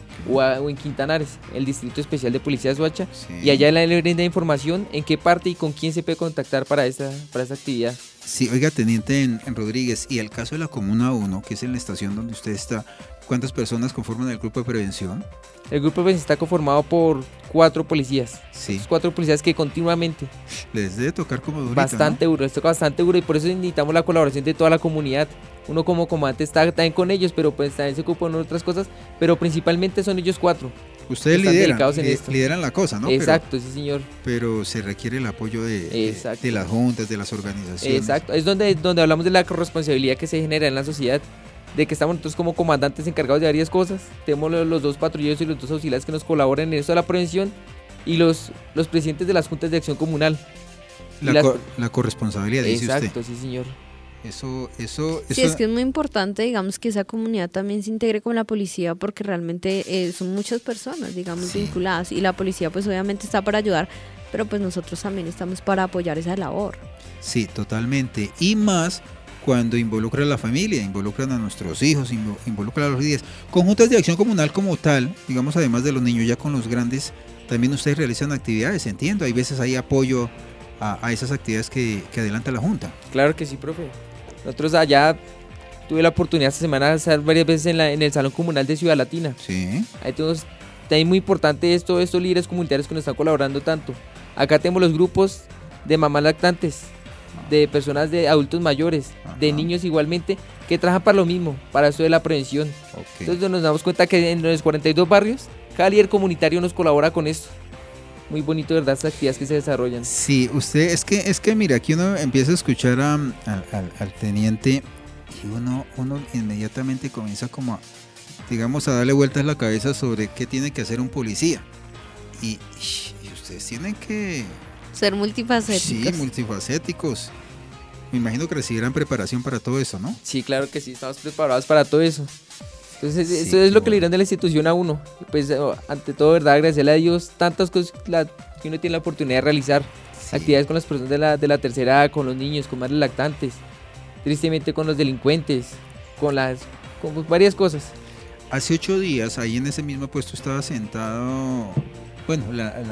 S15: o en Quintanares, el Distrito Especial de Policía de Soacha, y allá le brinda información en qué parte y con quién se puede contactar para esta actividad.
S12: Sí, oiga, teniente en Rodríguez, y el caso de la Comuna 1, que es en la estación donde usted está, ¿cuántas personas conforman el grupo de prevención?
S15: El grupo de prevención está conformado por 4 policías.
S12: Sí.
S15: 4 policías que continuamente...
S12: Les debe tocar como durito,
S15: bastante, ¿no? Duro, les toca bastante duro, y por eso necesitamos la colaboración de toda la comunidad. Uno como comandante está también con ellos, pero pues también se ocupan de otras cosas, pero principalmente son ellos 4.
S12: Ustedes lideran la cosa, ¿no?
S15: Exacto, sí señor.
S12: Pero se requiere el apoyo de las juntas, de las organizaciones.
S15: Exacto, es donde hablamos de la corresponsabilidad que se genera en la sociedad, de que estamos nosotros como comandantes encargados de varias cosas. Tenemos los 2 patrulleros y los 2 auxiliares que nos colaboran en esto de la prevención, y los presidentes de las juntas de acción comunal.
S12: La corresponsabilidad, dice usted.
S15: Exacto, sí señor.
S12: Eso
S3: sí, es que es muy importante, digamos, que esa comunidad también se integre con la policía, porque realmente son muchas personas, digamos, vinculadas, y la policía pues obviamente está para ayudar, pero pues nosotros también estamos para apoyar esa labor.
S12: Sí, totalmente, y más cuando involucra a la familia, involucran a nuestros hijos, involucran a los líderes. Conjuntas de acción comunal como tal, digamos, además de los niños, ya con los grandes, también ustedes realizan actividades, entiendo, hay veces hay apoyo a esas actividades que adelanta la Junta.
S15: Claro que sí, profe. Nosotros allá tuve la oportunidad esta semana de estar varias veces en el Salón Comunal de Ciudad Latina.
S12: Sí.
S15: Ahí muy importante estos líderes comunitarios que nos están colaborando tanto. Acá tenemos los grupos de mamás lactantes, de personas de adultos mayores, de niños igualmente, que trabajan para lo mismo, para esto de la prevención. Okay. Entonces nos damos cuenta que en los 42 barrios, cada líder comunitario nos colabora con esto. Muy bonito, ¿verdad?, estas actividades que se desarrollan.
S12: Sí, usted, es que mira, aquí uno empieza a escuchar al teniente y uno inmediatamente comienza como a darle vueltas a la cabeza sobre qué tiene que hacer un policía. Y ustedes tienen que...
S3: ser multifacéticos.
S12: Sí, multifacéticos. Me imagino que recibirán preparación para todo eso, ¿no?
S15: Sí, claro que sí, estamos preparados para todo eso. Entonces, sí, eso es lo que le dirán de la institución a uno. Pues, ante todo, ¿verdad?, agradecerle a Dios tantas cosas que uno tiene la oportunidad de realizar. Sí. Actividades con las personas de la tercera edad, con los niños, con madres lactantes, tristemente con los delincuentes, con varias cosas.
S12: Hace 8 días, ahí en ese mismo puesto estaba sentado, bueno,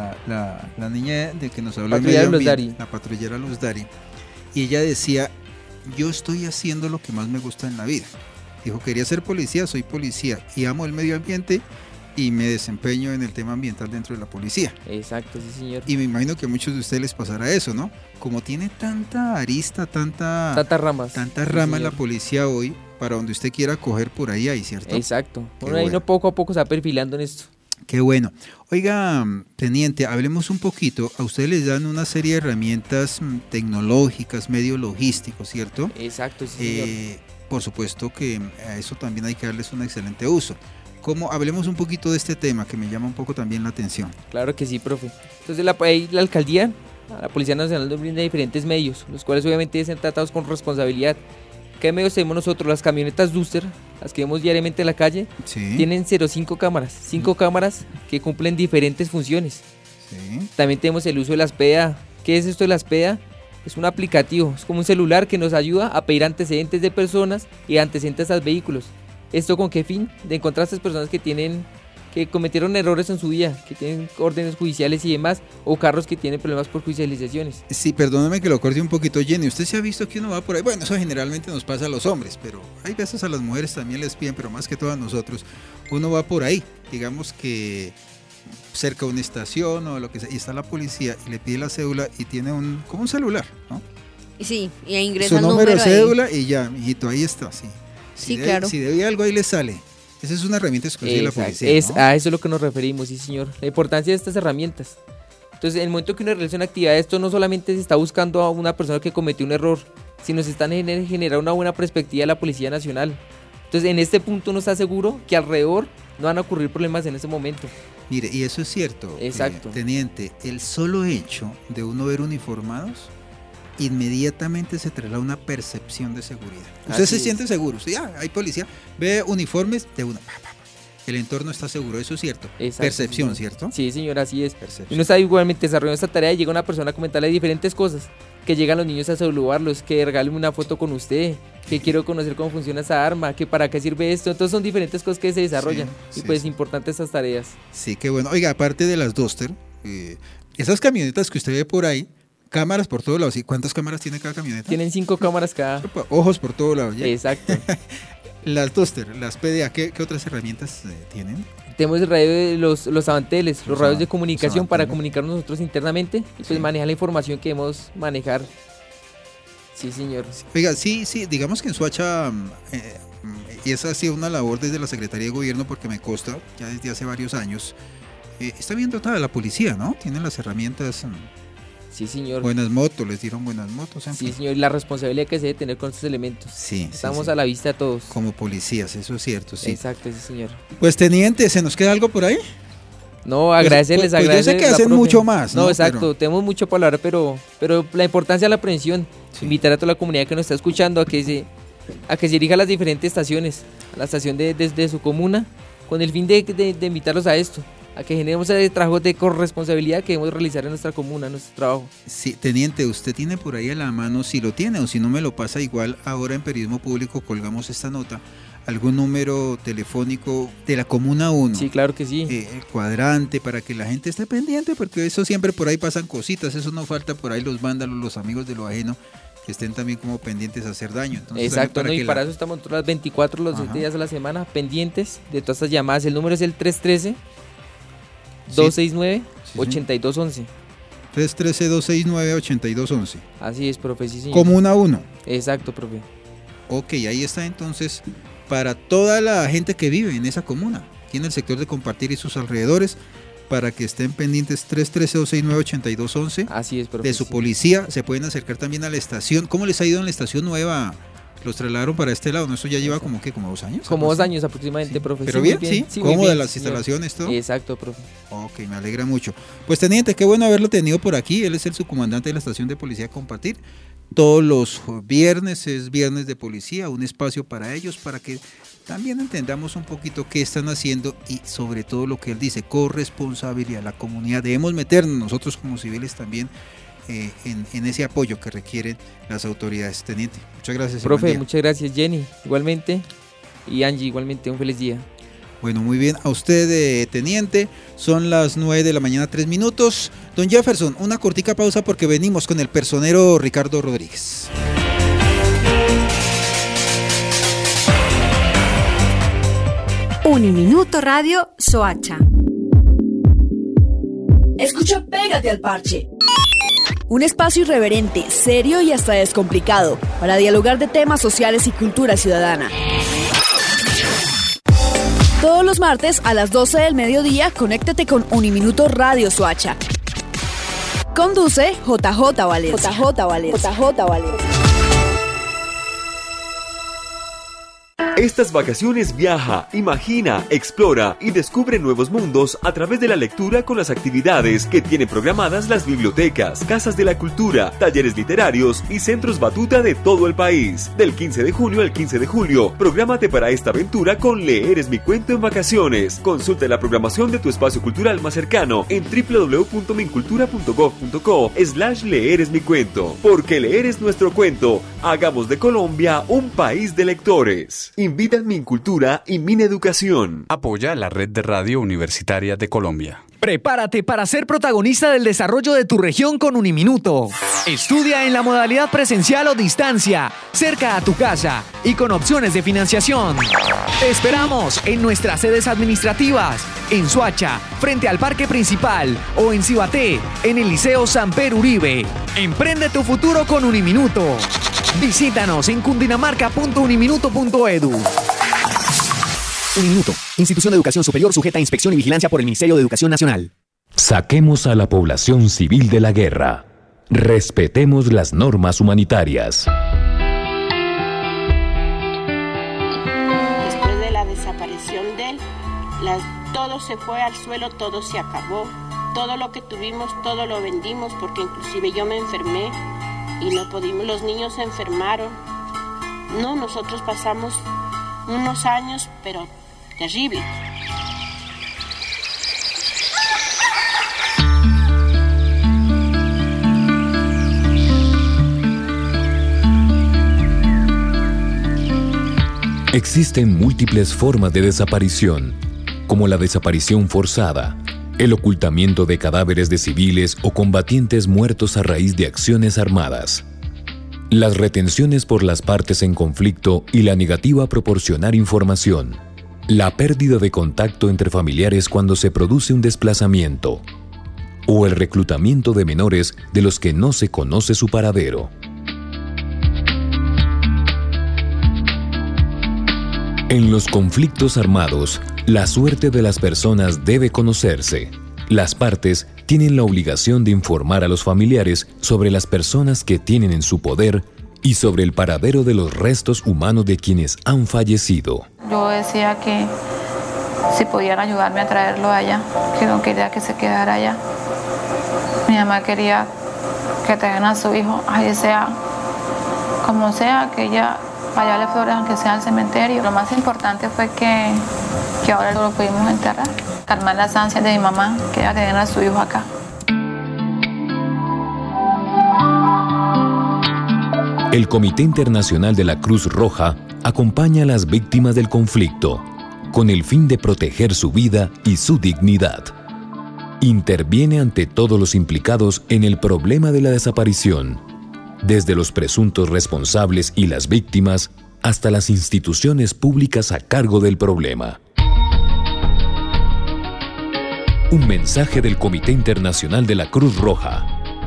S12: la niña de que nos habló, la patrullera Luz Dari, y ella decía, yo estoy haciendo lo que más me gusta en la vida. Dijo, quería ser policía, soy policía y amo el medio ambiente y me desempeño en el tema ambiental dentro de la policía.
S15: Exacto, sí señor.
S12: Y me imagino que a muchos de ustedes les pasará eso, ¿no? Como tiene tanta arista, tantas ramas en la policía hoy, para donde usted quiera coger por ahí, ¿cierto?
S15: Exacto. Bueno, ahí no poco a poco se va perfilando en esto.
S12: Qué bueno. Oiga, teniente, hablemos un poquito. A ustedes les dan una serie de herramientas tecnológicas, medios logísticos, ¿cierto?
S15: Exacto, sí, señor.
S12: Por supuesto que a eso también hay que darles un excelente uso. Hablemos un poquito de este tema que me llama un poco también la atención.
S15: Claro que sí, profe. Entonces la alcaldía, la Policía Nacional nos brinda diferentes medios, los cuales obviamente deben ser tratados con responsabilidad. ¿Qué medios tenemos nosotros? Las camionetas Duster, las que vemos diariamente en la calle, sí, tienen 5 cámaras, 5 cámaras que cumplen diferentes funciones. Sí. También tenemos el uso de las PDA. ¿Qué es esto de las PDA? Es un aplicativo, es como un celular que nos ayuda a pedir antecedentes de personas y antecedentes a vehículos. ¿Esto con qué fin? De encontrar a estas personas que cometieron errores en su vida, que tienen órdenes judiciales y demás, o carros que tienen problemas por judicializaciones.
S12: Sí, perdóname que lo corte un poquito, Jenny. ¿Usted se ha visto que uno va por ahí? Bueno, eso generalmente nos pasa a los hombres, pero hay veces a las mujeres también les piden, pero más que todo a nosotros. Uno va por ahí, digamos que cerca de una estación o lo que sea, y está la policía y le pide la cédula y tiene como un celular, ¿no?
S3: Sí, y ingresa
S12: su número de cédula ahí. Y ya, mijito, ahí está, sí.
S3: Sí, claro.
S12: Si debía algo, ahí le sale. Esa es una herramienta exclusiva de la policía, ¿no?
S15: A eso es lo que nos referimos, sí, señor. La importancia de estas herramientas. Entonces, en el momento que uno realiza una actividad, esto no solamente se está buscando a una persona que cometió un error, sino se está generando una buena perspectiva de la Policía Nacional. Entonces, en este punto uno está seguro que alrededor no van a ocurrir problemas en ese momento.
S12: Mire, y eso es cierto.
S15: Exacto.
S12: Teniente, el solo hecho de uno ver uniformados, inmediatamente se traslada una percepción de seguridad. Usted se siente seguro, usted hay policía, ve uniformes de una... El entorno está seguro, eso es cierto. Exacto, percepción, señor. ¿Cierto?
S15: Sí, señor, así es. Percepción. Uno está igualmente desarrollando esta tarea y llega una persona a comentarle diferentes cosas, que llegan los niños a saludarlos, que regalen una foto con usted, que quiero conocer cómo funciona esa arma, que para qué sirve esto. Entonces son diferentes cosas que se desarrollan importantes estas tareas.
S12: Sí, qué bueno. Oiga, aparte de las Duster, esas camionetas que usted ve por ahí, cámaras por todos lados. ¿Y cuántas cámaras tiene cada camioneta?
S15: Tienen 5 cámaras cada.
S12: Ojos por todos lados. ¿Ya?
S15: Exacto.
S12: Las Duster, las PDA, ¿qué otras herramientas tienen?
S15: Tenemos el radio de los avanteles, los radios de comunicación para comunicarnos nosotros internamente y pues manejar la información que debemos manejar. Sí, señor.
S12: Oiga, sí, digamos que en Soacha, y esa ha sido una labor desde la Secretaría de Gobierno, porque me consta, ya desde hace varios años, está bien dotada la policía, ¿no? Tienen las herramientas...
S15: Sí, señor.
S12: Buenas motos, les dieron buenas motos.
S15: Sí, señor, y la responsabilidad que se debe tener con estos elementos.
S12: Sí.
S15: Estamos a la vista de todos.
S12: Como policías, eso es cierto, sí.
S15: Exacto, sí, señor.
S12: Pues, teniente, ¿se nos queda algo por ahí?
S15: No, agradecerles,
S12: pues yo sé que hacen mucho más, ¿no?
S15: No, exacto, tenemos mucho para hablar, pero la importancia de la prevención, invitar a toda la comunidad que nos está escuchando a que se dirija a las diferentes estaciones, a la estación de su comuna, con el fin de invitarlos a esto, a que generemos ese trabajo de corresponsabilidad que debemos realizar en nuestra comuna, en nuestro trabajo.
S12: Sí, teniente, usted tiene por ahí a la mano, si lo tiene o si no me lo pasa, igual ahora en Periodismo Público colgamos esta nota, algún número telefónico de la Comuna 1.
S15: Sí, claro que sí.
S12: El cuadrante, para que la gente esté pendiente, porque eso siempre por ahí pasan cositas, eso no falta por ahí los vándalos, los amigos de lo ajeno, que estén también como pendientes a hacer daño. Entonces,
S15: exacto, ¿no? Y para eso estamos todas las 24, los 7 días a la semana, pendientes de todas estas llamadas. El número es el 313-269-8211.
S12: 313-269-8211.
S15: Así es, profe, sí, señor.
S12: Comuna 1.
S15: Exacto, profe.
S12: Ok, ahí está entonces para toda la gente que vive en esa comuna, aquí en el sector de Compartir y sus alrededores, para que estén pendientes 313-269-8211.
S15: Así es, profe.
S12: De su policía, se pueden acercar también a la estación. ¿Cómo les ha ido en la estación nueva? ¿Los trasladaron para este lado? ¿No? Eso ya lleva como 2 años.
S15: Como 2 años aproximadamente, sí. Profe.
S12: Pero sí, bien, sí. ¿Cómo de las instalaciones todo?
S15: Exacto, profe.
S12: Ok, me alegra mucho. Pues teniente, qué bueno haberlo tenido por aquí. Él es el subcomandante de la estación de policía Compartir. Todos los viernes es viernes de policía, un espacio para ellos, para que también entendamos un poquito qué están haciendo y sobre todo lo que él dice, corresponsabilidad. La comunidad, debemos meternos nosotros como civiles también en ese apoyo que requieren las autoridades. Teniente, muchas gracias.
S15: Profe, muchas gracias, Jenny, igualmente, y Angie, igualmente, un feliz día.
S12: Bueno, muy bien, a usted, teniente, son las 9 de la mañana, 3 minutos. Don Jefferson, una cortica pausa porque venimos con el personero Ricardo Rodríguez.
S27: Uniminuto Radio Soacha.
S4: Escucha Pégate al Parche. Un espacio irreverente, serio y hasta descomplicado para dialogar de temas sociales y cultura ciudadana. Todos Todos los martes a las 12 del mediodía, conéctate con Uniminuto Radio Soacha. Conduce JJ Valencia. JJ Valencia.
S6: Estas vacaciones viaja, imagina, explora y descubre nuevos mundos a través de la lectura con las actividades que tienen programadas las bibliotecas, casas de la cultura, talleres literarios y centros batuta de todo el país. Del 15 de junio al 15 de julio, prográmate para esta aventura con Leer es mi cuento en vacaciones. Consulta la programación de tu espacio cultural más cercano en www.mincultura.gov.co/leer es mi cuento. Porque leer es nuestro cuento. Hagamos de Colombia un país de lectores. Invitan Mincultura y Mineducación.
S7: Apoya la Red de Radio Universitaria de Colombia.
S8: Prepárate para ser protagonista del desarrollo de tu región con Uniminuto. Estudia en la modalidad presencial o distancia, cerca a tu casa y con opciones de financiación. Te esperamos en nuestras sedes administrativas, en Soacha, frente al Parque Principal, o en Cibaté, en el Liceo Samper Uribe. Emprende tu futuro con Uniminuto. Visítanos en cundinamarca.uniminuto.edu.
S14: Uniminuto, institución de educación superior sujeta a inspección y vigilancia por el Ministerio de Educación Nacional.
S16: Saquemos a la población civil de la guerra. Respetemos las normas humanitarias.
S17: Después de la desaparición de él, todo se fue al suelo, todo se acabó. Todo lo que tuvimos, todo lo vendimos, porque inclusive yo me enfermé y no pudimos, los niños se enfermaron. No, nosotros pasamos unos años, pero terrible.
S16: Existen múltiples formas de desaparición, como la desaparición forzada, el ocultamiento de cadáveres de civiles o combatientes muertos a raíz de acciones armadas, las retenciones por las partes en conflicto y la negativa a proporcionar información, la pérdida de contacto entre familiares cuando se produce un desplazamiento, o el reclutamiento de menores de los que no se conoce su paradero. En los conflictos armados, la suerte de las personas debe conocerse. Las partes tienen la obligación de informar a los familiares sobre las personas que tienen en su poder y sobre el paradero de los restos humanos de quienes han fallecido.
S18: Yo decía que si podían ayudarme a traerlo allá, que no quería que se quedara allá. Mi mamá quería que traigan a su hijo, ahí sea, como sea, que ella vaya a las flores, aunque sea al cementerio. Lo más importante fue que ahora lo pudimos enterrar, calmar las ansias de mi mamá, que ella tenía a su hijo acá.
S16: El Comité Internacional de la Cruz Roja acompaña a las víctimas del conflicto con el fin de proteger su vida y su dignidad. Interviene ante todos los implicados en el problema de la desaparición, desde los presuntos responsables y las víctimas hasta las instituciones públicas a cargo del problema. Un mensaje del Comité Internacional de la Cruz Roja.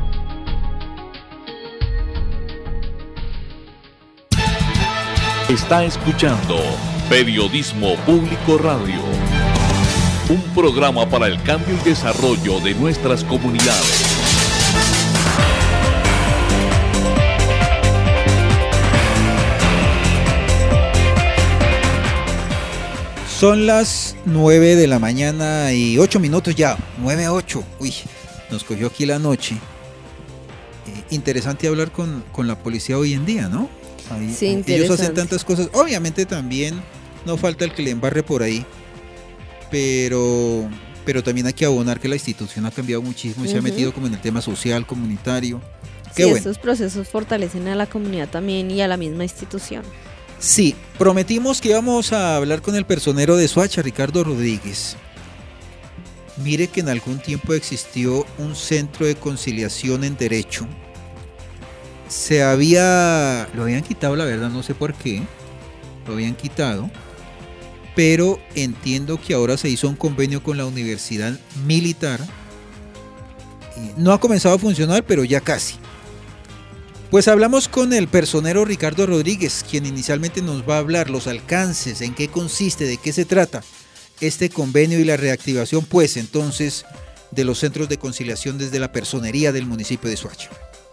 S1: Está escuchando Periodismo Público Radio, un programa para el cambio y desarrollo de nuestras comunidades.
S12: Son las 9 de la mañana y 8 minutos ya, 9:08. Uy, nos cogió aquí la noche. Interesante hablar con la policía hoy en día, ¿no? Ahí,
S3: Sí,
S12: ellos hacen tantas cosas. Obviamente también no falta el que le embarre por ahí, pero también hay que abonar que la institución ha cambiado muchísimo y se ha metido como en el tema social, comunitario. Qué
S3: Sí,
S12: bueno.
S3: estos procesos fortalecen a la comunidad también y a la misma institución.
S12: Sí, prometimos que íbamos a hablar con el personero de Soacha, Ricardo Rodríguez. Mire que en algún tiempo existió un centro de conciliación en derecho. Lo habían quitado, la verdad, no sé por qué. Lo habían quitado. Pero entiendo que ahora se hizo un convenio con la Universidad Militar. No ha comenzado a funcionar, pero ya casi. Pues hablamos con el personero Ricardo Rodríguez, quien inicialmente nos va a hablar los alcances, en qué consiste, de qué se trata. este convenio y la reactivación, pues entonces, de los centros de conciliación desde la personería del municipio de Soacha.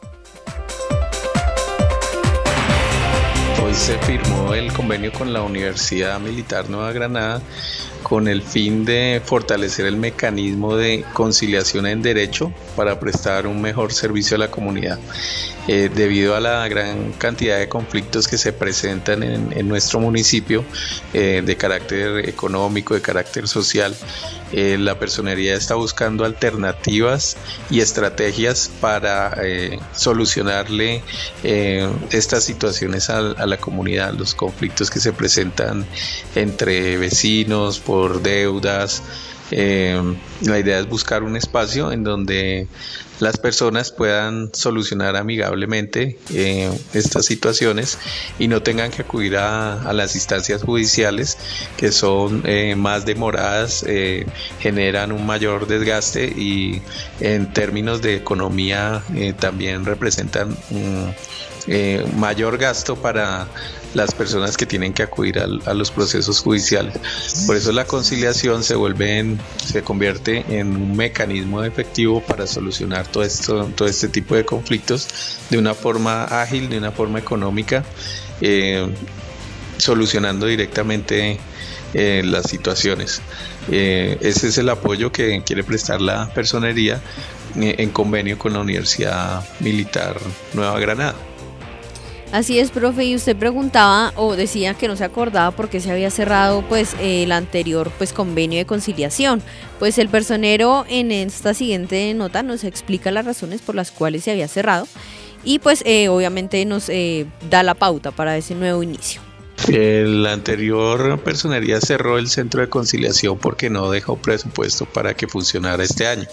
S10: Hoy se firmó el convenio con la Universidad Militar Nueva Granada con el fin de fortalecer el mecanismo de conciliación en derecho para prestar un mejor servicio a la comunidad. Debido a la gran cantidad de conflictos que se presentan en nuestro municipio, de carácter económico, de carácter social, la personería está buscando alternativas y estrategias para solucionarle estas situaciones a la comunidad, los conflictos que se presentan entre vecinos por deudas. La idea es buscar un espacio en donde las personas puedan solucionar amigablemente estas situaciones y no tengan que acudir a las instancias judiciales, que son más demoradas, generan un mayor desgaste y en términos de economía también representan mayor gasto para las personas que tienen que acudir a los procesos judiciales. Por eso la conciliación se convierte en un mecanismo efectivo para solucionar todo este tipo de conflictos de una forma ágil, de una forma económica, solucionando directamente las situaciones. Ese es el apoyo que quiere prestar la personería en convenio con la Universidad Militar Nueva Granada.
S3: Así es, profe, y usted preguntaba o decía que no se acordaba por qué se había cerrado pues el anterior pues convenio de conciliación. Pues el personero en esta siguiente nota nos explica las razones por las cuales se había cerrado y pues obviamente nos da la pauta para ese nuevo inicio.
S10: La anterior personería cerró el centro de conciliación porque no dejó presupuesto para que funcionara este año.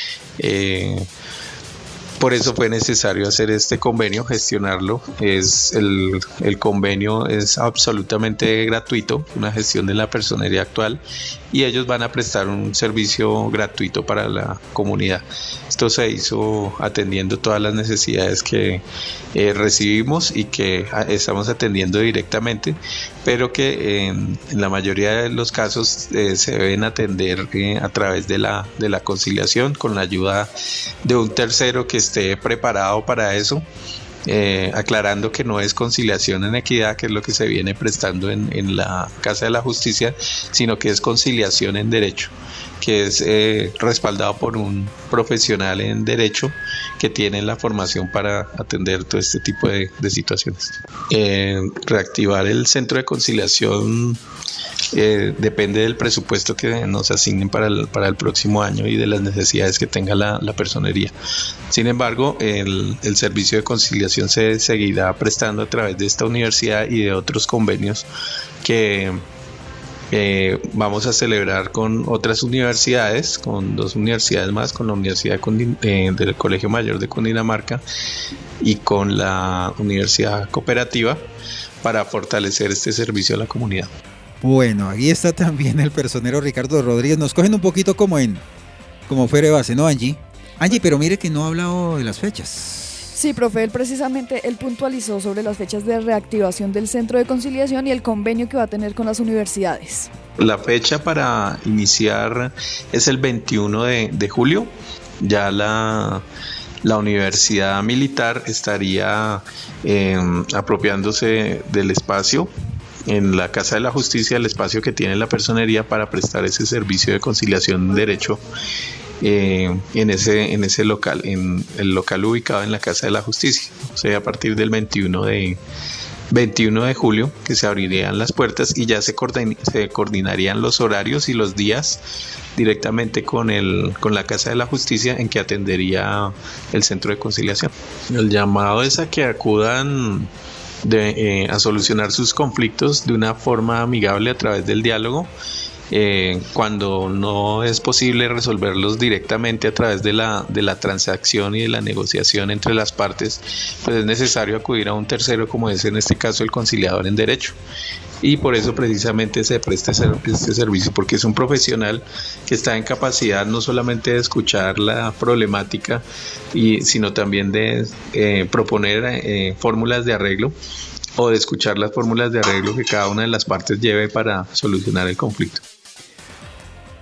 S10: Por eso fue necesario hacer este convenio, gestionarlo. El convenio es absolutamente gratuito, una gestión de la personería actual, y ellos van a prestar un servicio gratuito para la comunidad. Esto se hizo atendiendo todas las necesidades que recibimos y que estamos atendiendo directamente, pero que en la mayoría de los casos se deben atender a través de la conciliación, con la ayuda de un tercero que esté preparado para eso, aclarando que no es conciliación en equidad, que es lo que se viene prestando en la Casa de la Justicia, sino que es conciliación en derecho, que es respaldado por un profesional en derecho que tiene la formación para atender todo este tipo de situaciones. Reactivar el centro de conciliación depende del presupuesto que nos asignen para el próximo año y de las necesidades que tenga la personería. Sin embargo, el servicio de conciliación se seguirá prestando a través de esta universidad y de otros convenios que vamos a celebrar con otras universidades, con 2 universidades más, con la Universidad del Colegio Mayor de Cundinamarca y con la Universidad Cooperativa, para fortalecer este servicio a la comunidad.
S12: Bueno, ahí está también el personero Ricardo Rodríguez. Nos cogen un poquito como fuera de base, ¿no, Angie? Angie, pero mire que no ha hablado de las fechas.
S4: Sí, profe, él puntualizó sobre las fechas de reactivación del centro de conciliación y el convenio que va a tener con las universidades.
S10: La fecha para iniciar es el 21 de julio. Ya la Universidad Militar estaría apropiándose del espacio en la Casa de la Justicia, el espacio que tiene la personería para prestar ese servicio de conciliación de derecho en ese local, en el local ubicado en la Casa de la Justicia. O sea, a partir del 21 de julio que se abrirían las puertas y ya se coordinarían los horarios y los días directamente con la Casa de la Justicia en que atendería el centro de conciliación. El llamado es a que acudan a solucionar sus conflictos de una forma amigable a través del diálogo. Cuando no es posible resolverlos directamente a través de la transacción y de la negociación entre las partes, pues es necesario acudir a un tercero, como es en este caso el conciliador en derecho. Y por eso precisamente se presta este servicio, porque es un profesional que está en capacidad no solamente de escuchar la problemática, sino también de proponer fórmulas de arreglo, o de escuchar las fórmulas de arreglo que cada una de las partes lleve para solucionar el conflicto.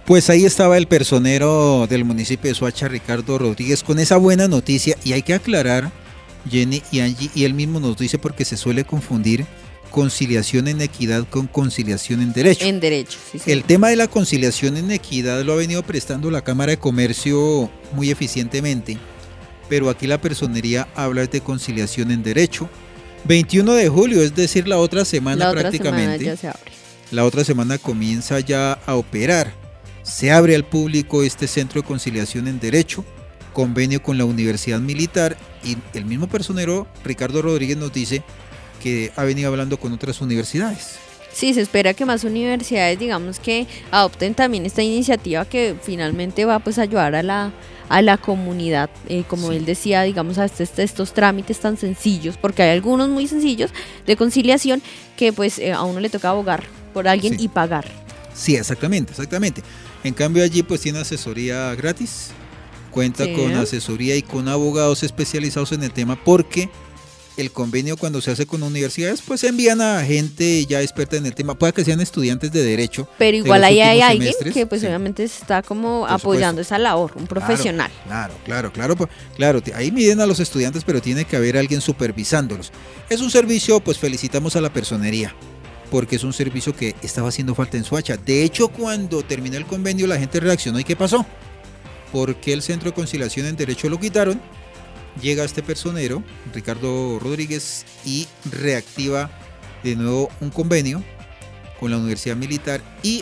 S12: Pues ahí estaba el personero del municipio de Soacha, Ricardo Rodríguez, con esa buena noticia. Y hay que aclarar, Jenny y Angie, y él mismo nos dice porque se suele confundir conciliación en equidad con conciliación en derecho.
S3: En derecho, sí.
S12: El tema de la conciliación en equidad lo ha venido prestando la Cámara de Comercio muy eficientemente, pero aquí la personería habla de conciliación en derecho. 21 de julio, es decir, la otra semana prácticamente.
S3: Semana ya se abre.
S12: La otra semana comienza ya a operar. Se abre al público este Centro de Conciliación en Derecho, convenio con la Universidad Militar, y el mismo personero Ricardo Rodríguez nos dice que ha venido hablando con otras universidades.
S3: Sí, se espera que más universidades, digamos, que adopten también esta iniciativa que finalmente va pues a ayudar a la comunidad, como él decía, digamos, a estos trámites tan sencillos, porque hay algunos muy sencillos de conciliación que pues a uno le toca abogar por alguien y pagar.
S12: Sí, exactamente. En cambio allí pues tiene asesoría gratis, cuenta con asesoría y con abogados especializados en el tema, porque el convenio cuando se hace con universidades pues envían a gente ya experta en el tema, puede que sean estudiantes de derecho.
S3: Pero igual ahí hay alguien que pues obviamente está como apoyando esa labor, un profesional.
S12: Claro, ahí miden a los estudiantes, pero tiene que haber alguien supervisándolos. Es un servicio, pues felicitamos a la personería, porque es un servicio que estaba haciendo falta en Soacha. De hecho, cuando terminó el convenio la gente reaccionó. ¿Y qué pasó? Porque el Centro de Conciliación en Derecho lo quitaron. Llega este personero, Ricardo Rodríguez, y reactiva de nuevo un convenio con la Universidad Militar y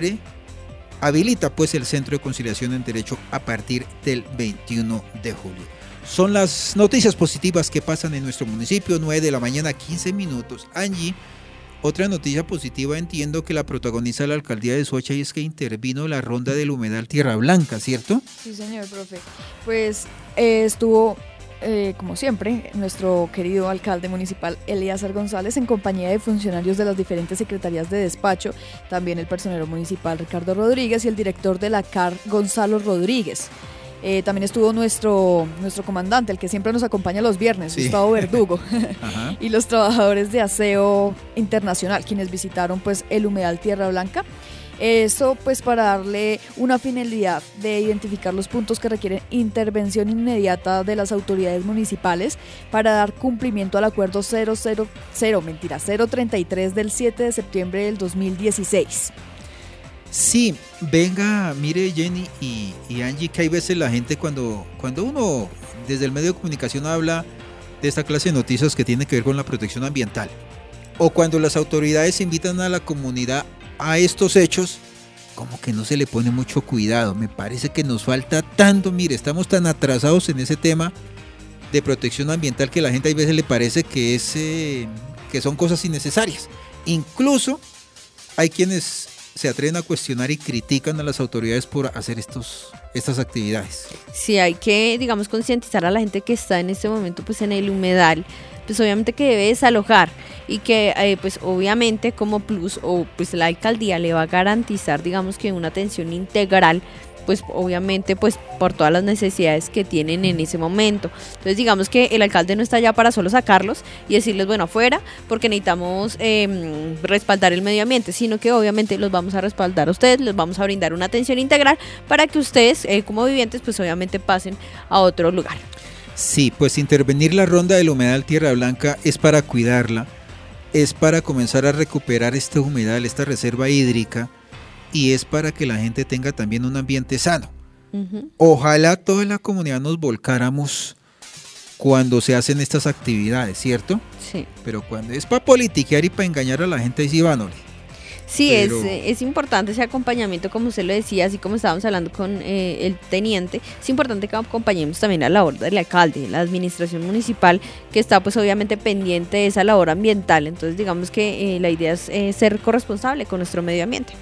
S12: habilita pues el Centro de Conciliación en Derecho a partir del 21 de julio. Son las noticias positivas que pasan en nuestro municipio, 9 de la mañana, 15 minutos. Angie, otra noticia positiva entiendo que la protagoniza la alcaldía de Soacha, y es que intervino la ronda del humedal Tierra Blanca, ¿cierto?
S4: Sí, señor, profe. Pues estuvo... como siempre, nuestro querido alcalde municipal Elíasar González, en compañía de funcionarios de las diferentes secretarías de despacho, también el personero municipal Ricardo Rodríguez y el director de la CAR Gonzalo Rodríguez. También estuvo nuestro comandante, el que siempre nos acompaña los viernes, Gustavo Verdugo, y los trabajadores de Aseo Internacional, quienes visitaron pues el humedal Tierra Blanca. Eso pues para darle una finalidad de identificar los puntos que requieren intervención inmediata de las autoridades municipales para dar cumplimiento al acuerdo 033 del 7 de septiembre del 2016.
S12: Sí, venga, mire Jenny y Angie, que hay veces la gente cuando uno desde el medio de comunicación habla de esta clase de noticias que tiene que ver con la protección ambiental, o cuando las autoridades invitan a la comunidad a estos hechos, como que no se le pone mucho cuidado. Me parece que nos falta tanto, mire, estamos tan atrasados en ese tema de protección ambiental que a la gente a veces le parece que son cosas innecesarias. Incluso hay quienes se atreven a cuestionar y critican a las autoridades por hacer estas actividades.
S3: Sí, hay que, digamos, concientizar a la gente que está en este momento pues en el humedal, pues obviamente que debe desalojar, y que pues obviamente como plus o pues la alcaldía le va a garantizar, digamos, que una atención integral, pues obviamente pues por todas las necesidades que tienen en ese momento. Entonces digamos que el alcalde no está allá para solo sacarlos y decirles bueno, afuera, porque necesitamos respaldar el medio ambiente, sino que obviamente los vamos a respaldar a ustedes, les vamos a brindar una atención integral para que ustedes como vivientes pues obviamente pasen a otro lugar.
S12: Sí, pues intervenir la ronda del humedal Tierra Blanca es para cuidarla, es para comenzar a recuperar este humedal, esta reserva hídrica, y es para que la gente tenga también un ambiente sano. Ojalá toda la comunidad nos volcáramos cuando se hacen estas actividades, ¿cierto?
S3: Sí.
S12: Pero cuando es para politiquear y para engañar a la gente, ahí sí van, ¿no?
S3: Sí, pero es importante ese acompañamiento, como usted lo decía, así como estábamos hablando con el teniente, es importante que acompañemos también a la labor del alcalde, la administración municipal, que está pues obviamente pendiente de esa labor ambiental. Entonces digamos que la idea es ser corresponsable con nuestro medio ambiente.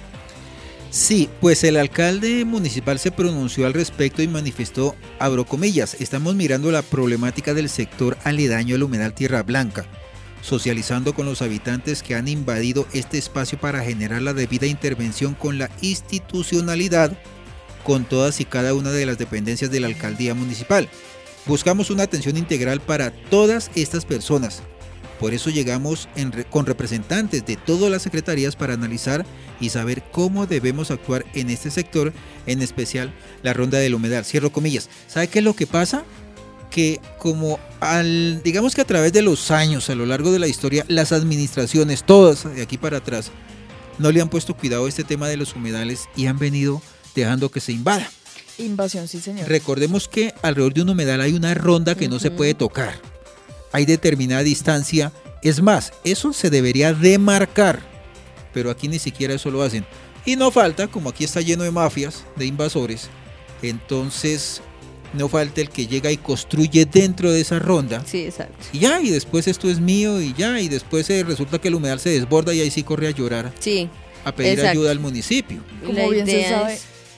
S12: Sí, pues el alcalde municipal se pronunció al respecto y manifestó, abro comillas, estamos mirando la problemática del sector aledaño al humedal Tierra Blanca, socializando con los habitantes que han invadido este espacio para generar la debida intervención con la institucionalidad, con todas y cada una de las dependencias de la alcaldía municipal. Buscamos una atención integral para todas estas personas, Por eso llegamos con representantes de todas las secretarías para analizar y saber cómo debemos actuar en este sector, en especial la ronda del humedal. Cierro comillas. ¿Sabe qué es lo que pasa? Que digamos que a través de los años, a lo largo de la historia, las administraciones, todas de aquí para atrás, no le han puesto cuidado a este tema de los humedales y han venido dejando que se invada.
S4: Invasión, sí señor.
S12: Recordemos que alrededor de un humedal hay una ronda que no se puede tocar. Hay determinada distancia. Es más, eso se debería demarcar, pero aquí ni siquiera eso lo hacen. Y no falta, como aquí está lleno de mafias, de invasores, entonces no falta el que llega y construye dentro de esa ronda.
S3: Sí, exacto.
S12: Y ya, y después esto es mío y ya, y después resulta que el humedal se desborda y ahí sí corre a llorar.
S3: Sí.
S12: A pedir ayuda al municipio.
S4: Como bien se sabe.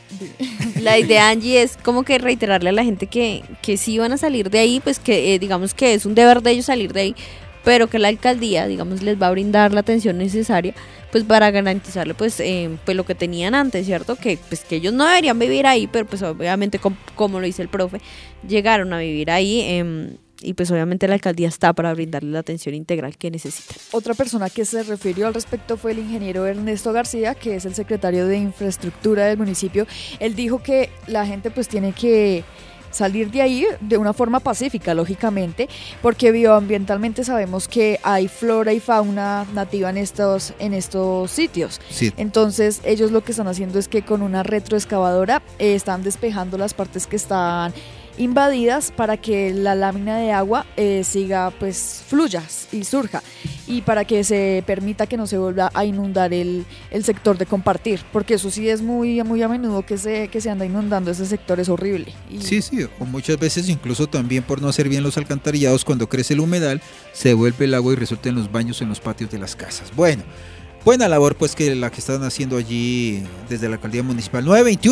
S3: La idea, Angie, es como que reiterarle a la gente que sí van a salir de ahí, pues que digamos que es un deber de ellos salir de ahí, pero que la alcaldía, digamos, les va a brindar la atención necesaria pues para garantizarle pues lo que tenían antes, ¿cierto? Que pues que ellos no deberían vivir ahí, pero pues obviamente como lo dice el profe, llegaron a vivir ahí y pues obviamente la alcaldía está para brindarles la atención integral que necesitan.
S4: Otra persona que se refirió al respecto fue el ingeniero Ernesto García, que es el secretario de Infraestructura del municipio. Él dijo que la gente pues tiene que salir de ahí de una forma pacífica, lógicamente, porque bioambientalmente sabemos que hay flora y fauna nativa en estos sitios.
S12: Sí.
S4: Entonces ellos lo que están haciendo es que con una retroexcavadora están despejando las partes que están invadidas para que la lámina de agua siga, pues fluya y surja, y para que se permita que no se vuelva a inundar el sector de Compartir, porque eso sí es muy, muy a menudo que se anda inundando ese sector, es horrible.
S12: Sí, o muchas veces incluso también por no hacer bien los alcantarillados, cuando crece el humedal se vuelve el agua y resulta en los baños en los patios de las casas. Bueno, buena labor pues que la que están haciendo allí desde la alcaldía municipal.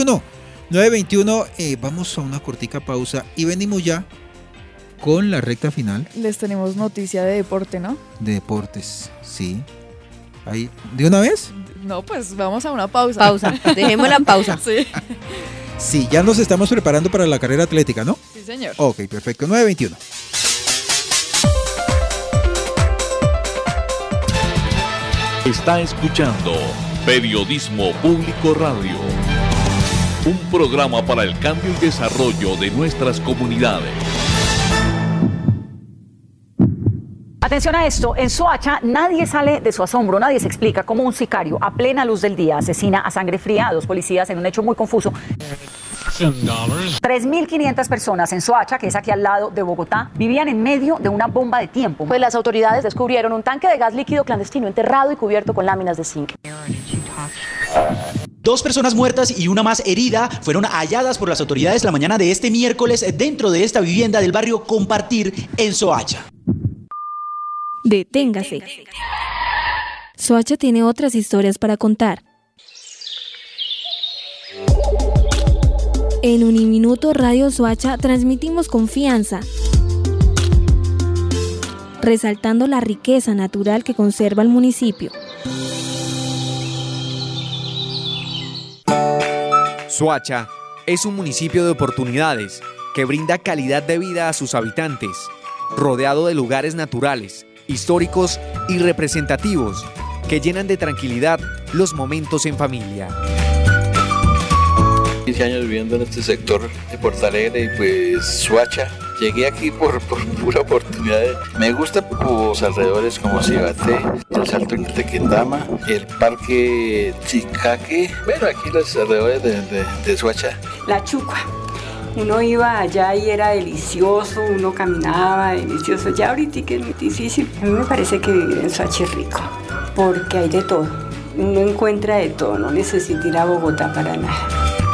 S12: 9:21, vamos a una cortica pausa y venimos ya con la recta final.
S4: Les tenemos noticia de deporte, ¿no?
S12: De deportes, sí. Ahí, ¿de una vez?
S4: No, pues vamos a una pausa.
S3: Dejemos la pausa.
S4: Sí.
S12: Sí, ya nos estamos preparando para la carrera atlética, ¿no?
S4: Sí, señor.
S12: Ok, perfecto, 9:21.
S1: Está escuchando Periodismo Público Radio. Un programa para el cambio y desarrollo de nuestras comunidades.
S23: Atención a esto, en Soacha nadie sale de su asombro, nadie se explica cómo un sicario a plena luz del día asesina a sangre fría a 2 policías en un hecho muy confuso. 3.500 personas en Soacha, que es aquí al lado de Bogotá, vivían en medio de una bomba de tiempo. Pues las autoridades descubrieron un tanque de gas líquido clandestino enterrado y cubierto con láminas de zinc.
S11: 2 personas muertas y una más herida fueron halladas por las autoridades la mañana de este miércoles dentro de esta vivienda del barrio Compartir en Soacha.
S26: Deténgase. Soacha tiene otras historias para contar. En Uniminuto Radio Soacha transmitimos confianza, resaltando la riqueza natural que conserva el municipio.
S2: Soacha es un municipio de oportunidades que brinda calidad de vida a sus habitantes, rodeado de lugares naturales, históricos y representativos que llenan de tranquilidad los momentos en familia.
S13: 15 años viviendo en este sector de Porto Alegre y pues Soacha. Llegué aquí por pura oportunidad. Me gusta los alrededores como Cibaté, el Salto de Tequendama, el Parque Chicaque. Bueno, aquí los alrededores de Soacha.
S19: La Chucua. Uno iba allá y era delicioso, uno caminaba delicioso. Ya ahorita que es muy difícil. A mí me parece que vivir en Soacha es rico, porque hay de todo. Uno encuentra de todo, no necesita ir a Bogotá para nada.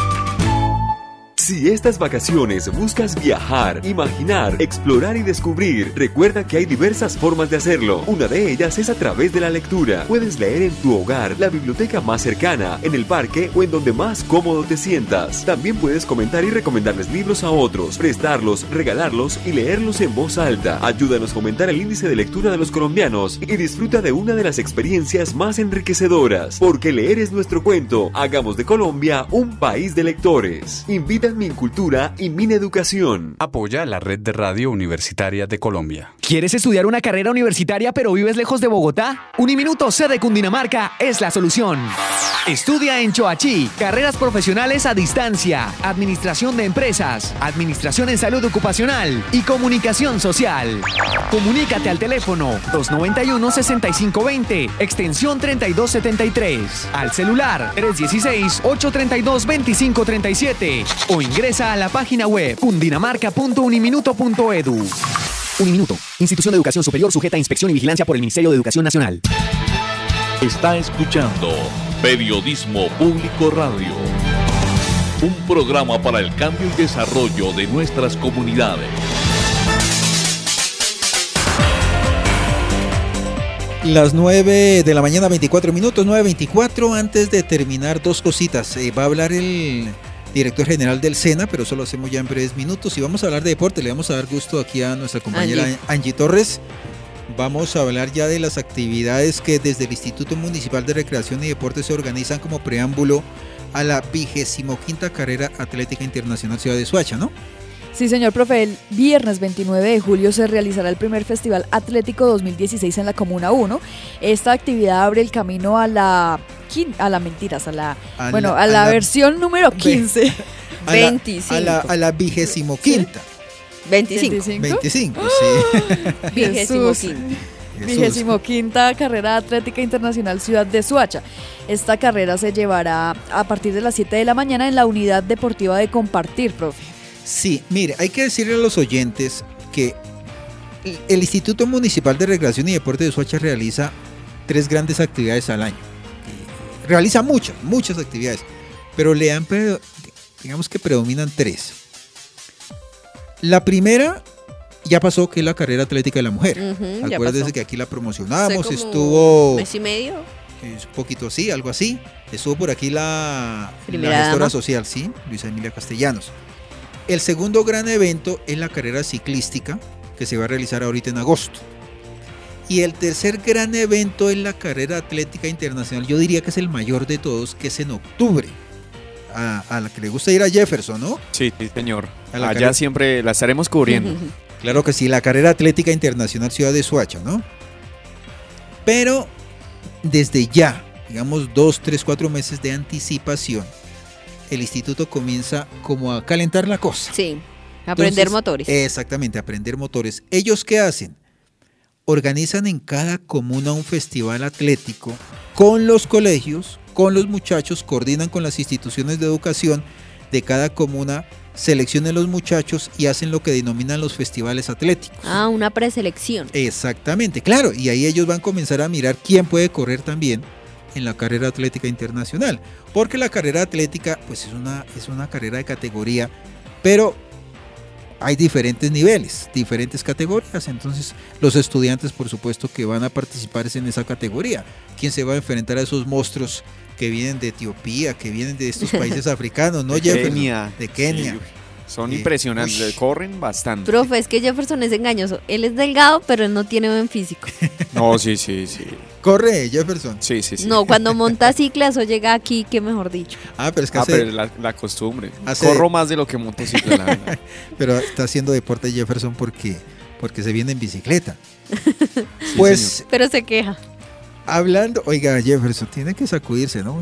S6: Si estas vacaciones buscas viajar, imaginar, explorar y descubrir, recuerda que hay diversas formas de hacerlo. Una de ellas es a través de la lectura. Puedes leer en tu hogar, la biblioteca más cercana, en el parque o en donde más cómodo te sientas. También puedes comentar y recomendarles libros a otros, prestarlos, regalarlos y leerlos en voz alta. Ayúdanos a aumentar el índice de lectura de los colombianos y disfruta de una de las experiencias más enriquecedoras. Porque leer es nuestro cuento. Hagamos de Colombia un país de lectores. Invita Mincultura y Mineducación.
S7: Apoya la Red de Radio Universitaria de Colombia.
S8: ¿Quieres estudiar una carrera universitaria pero vives lejos de Bogotá? Uniminuto sede Cundinamarca es la solución. Estudia en Choachí, carreras profesionales a distancia, administración de empresas, administración en salud ocupacional y comunicación social. Comunícate al teléfono 291-6520, extensión 3273, al celular 316-832-2537 o ingresa a la página web cundinamarca.uniminuto.edu.
S14: Uniminuto, institución de educación superior sujeta a inspección y vigilancia por el Ministerio de Educación Nacional.
S1: Está escuchando Periodismo Público Radio, un programa para el cambio y desarrollo de nuestras comunidades.
S12: Las 9 de la mañana, 24 minutos, 9:24. Antes de terminar, dos cositas. Va a hablar el director general del SENA, pero eso lo hacemos ya en breves minutos. Y vamos a hablar de deporte. Le vamos a dar gusto aquí a nuestra compañera Angie Torres. Vamos a hablar ya de las actividades que desde el Instituto Municipal de Recreación y Deporte se organizan como preámbulo a la 25ª Carrera Atlética Internacional Ciudad de Soacha, ¿no?
S4: Sí, señor profe, el viernes 29 de julio se realizará el primer Festival Atlético 2016 en la Comuna 1. Esta actividad abre el camino a la versión número 15.
S12: A la 25ª.
S3: 25,
S12: sí.
S4: 25ª Carrera Atlética Internacional Ciudad de Soacha. Esta carrera se llevará a partir de las 7 de la mañana en la unidad deportiva de Compartir, profe.
S12: Sí, mire, hay que decirle a los oyentes que el Instituto Municipal de Recreación y Deporte de Soacha realiza 3 grandes actividades al año. Realiza muchas actividades, pero digamos que predominan 3. La primera ya pasó, que es la carrera atlética de la mujer. Acuérdense que aquí la promocionamos, estuvo...
S3: ¿Mes y medio?
S12: Un poquito así, algo así. Estuvo por aquí la
S3: gestora
S12: dama social, sí, Luisa Emilia Castellanos. El segundo gran evento es la carrera ciclística, que se va a realizar ahorita en agosto. Y el tercer gran evento es la carrera atlética internacional, yo diría que es el mayor de todos, que es en octubre. A la que le gusta ir a Jefferson, ¿no?
S2: Sí, señor. Allá siempre la estaremos cubriendo.
S12: Claro que sí, la carrera atlética internacional Ciudad de Soacha, ¿no? Pero desde ya, digamos 2, 3, 4 meses de anticipación, el instituto comienza como a calentar la cosa.
S3: Sí, aprender motores.
S12: Exactamente, aprender motores. ¿Ellos qué hacen? Organizan en cada comuna un festival atlético con los colegios, con los muchachos, coordinan con las instituciones de educación de cada comuna, seleccionan los muchachos y hacen lo que denominan los festivales atléticos.
S3: Una preselección.
S12: Exactamente, claro, y ahí ellos van a comenzar a mirar quién puede correr también en la carrera atlética internacional, porque la carrera atlética pues es una carrera de categoría, pero hay diferentes niveles, diferentes categorías, entonces los estudiantes por supuesto que van a participar en esa categoría. ¿Quién se va a enfrentar a esos monstruos que vienen de Etiopía, que vienen de estos países africanos, ¿no, Jefferson? De Kenia.
S2: Sí, son impresionantes, corren bastante.
S3: Profe, es que Jefferson es engañoso. Él es delgado, pero él no tiene buen físico.
S2: No, sí.
S12: ¿Corre, Jefferson?
S2: Sí.
S3: No, cuando monta cicla, eso llega aquí, que mejor dicho.
S12: Pero es que
S2: pero la costumbre. Corro más de lo que monto cicla, la verdad.
S12: Pero está haciendo deporte Jefferson porque se viene en bicicleta. Pues.
S3: Pero se queja.
S12: Hablando, oiga, Jefferson, tiene que sacudirse, ¿no?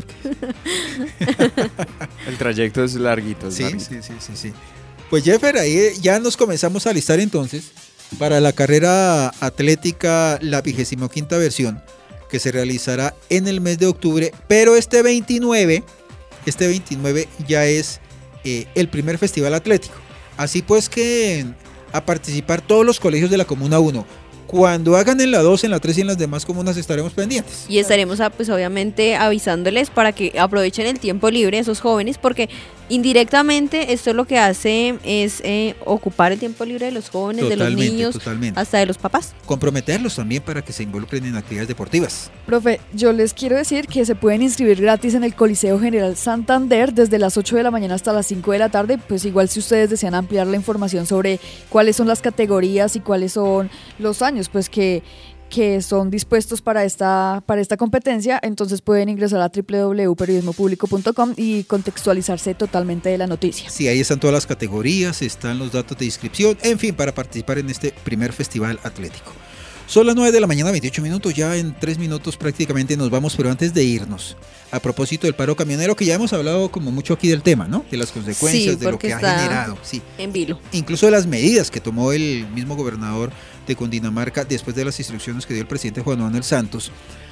S2: El trayecto es larguito.
S12: Sí. Pues Jeffer, ahí ya nos comenzamos a alistar entonces para la carrera atlética, la 25ª versión, que se realizará en el mes de octubre, pero este 29 ya es el primer festival atlético. Así pues que a participar todos los colegios de la Comuna 1. Cuando hagan en la 2, en la 3 y en las demás comunas estaremos pendientes.
S3: Y estaremos pues obviamente avisándoles para que aprovechen el tiempo libre esos jóvenes, porque indirectamente esto lo que hace es ocupar el tiempo libre de los jóvenes, de los niños, hasta de los papás.
S12: Comprometerlos también para que se involucren en actividades deportivas.
S4: Profe, yo les quiero decir que se pueden inscribir gratis en el Coliseo General Santander desde las 8 de la mañana hasta las 5 de la tarde. Pues igual si ustedes desean ampliar la información sobre cuáles son las categorías y cuáles son los años, pues que que son dispuestos para esta competencia, entonces pueden ingresar a www.periodismopublico.com y contextualizarse totalmente de la noticia.
S12: Sí, ahí están todas las categorías, están los datos de inscripción, en fin, para participar en este primer festival atlético. Son las 9 de la mañana, 28 minutos, ya en 3 minutos prácticamente nos vamos, pero antes de irnos, a propósito del paro camionero, que ya hemos hablado como mucho aquí del tema, ¿no? De las consecuencias, de lo que ha generado. Sí,
S3: en vilo.
S12: Incluso de las medidas que tomó el mismo gobernador de Cundinamarca después de las instrucciones que dio el presidente Juan Manuel Santos.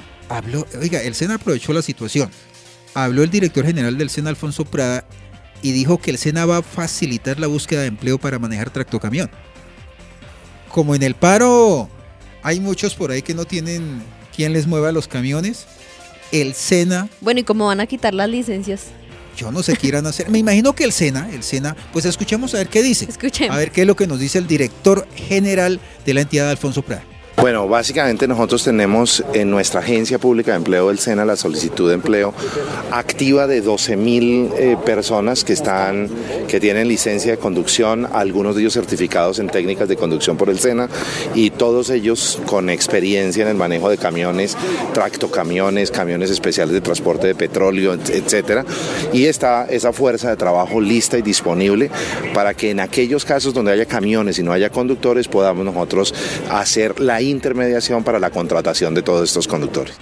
S12: El SENA aprovechó la situación. Habló el director general del SENA, Alfonso Prada, y dijo que el SENA va a facilitar la búsqueda de empleo para manejar tractocamión. Como en el paro hay muchos por ahí que no tienen quien les mueva los camiones, el SENA...
S3: Bueno, ¿y cómo van a quitar las licencias?
S12: Yo no sé qué irán a hacer. Me imagino que el SENA, pues escuchemos a ver qué dice.
S3: Escuchemos.
S12: A ver qué es lo que nos dice el director general de la entidad, Alfonso Prada.
S5: Bueno, básicamente nosotros tenemos en nuestra agencia pública de empleo del SENA la solicitud de empleo activa de 12.000 personas que tienen licencia de conducción, algunos de ellos certificados en técnicas de conducción por el SENA y todos ellos con experiencia en el manejo de camiones, tractocamiones, camiones especiales de transporte de petróleo, etcétera. Y está esa fuerza de trabajo lista y disponible para que en aquellos casos donde haya camiones y no haya conductores podamos nosotros hacer la intermediación para la contratación de todos estos conductores.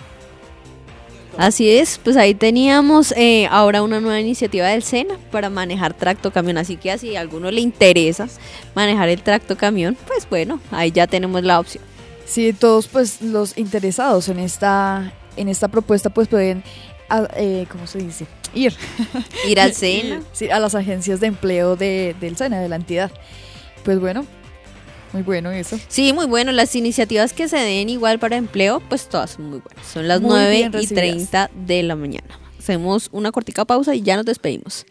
S3: Así es, pues ahí teníamos ahora una nueva iniciativa del SENA para manejar tractocamión, así que si a alguno le interesa manejar el tractocamión, pues bueno, ahí ya tenemos la opción.
S4: Sí, todos pues los interesados en esta propuesta pues pueden, ¿cómo se dice? Ir
S3: al SENA.
S4: Sí, a las agencias de empleo del SENA, de la entidad. Pues bueno. Muy bueno eso.
S3: Sí, muy bueno. Las iniciativas que se den igual para empleo, pues todas son muy buenas. Son las 9:30 de la mañana. Hacemos una cortica pausa y ya nos despedimos.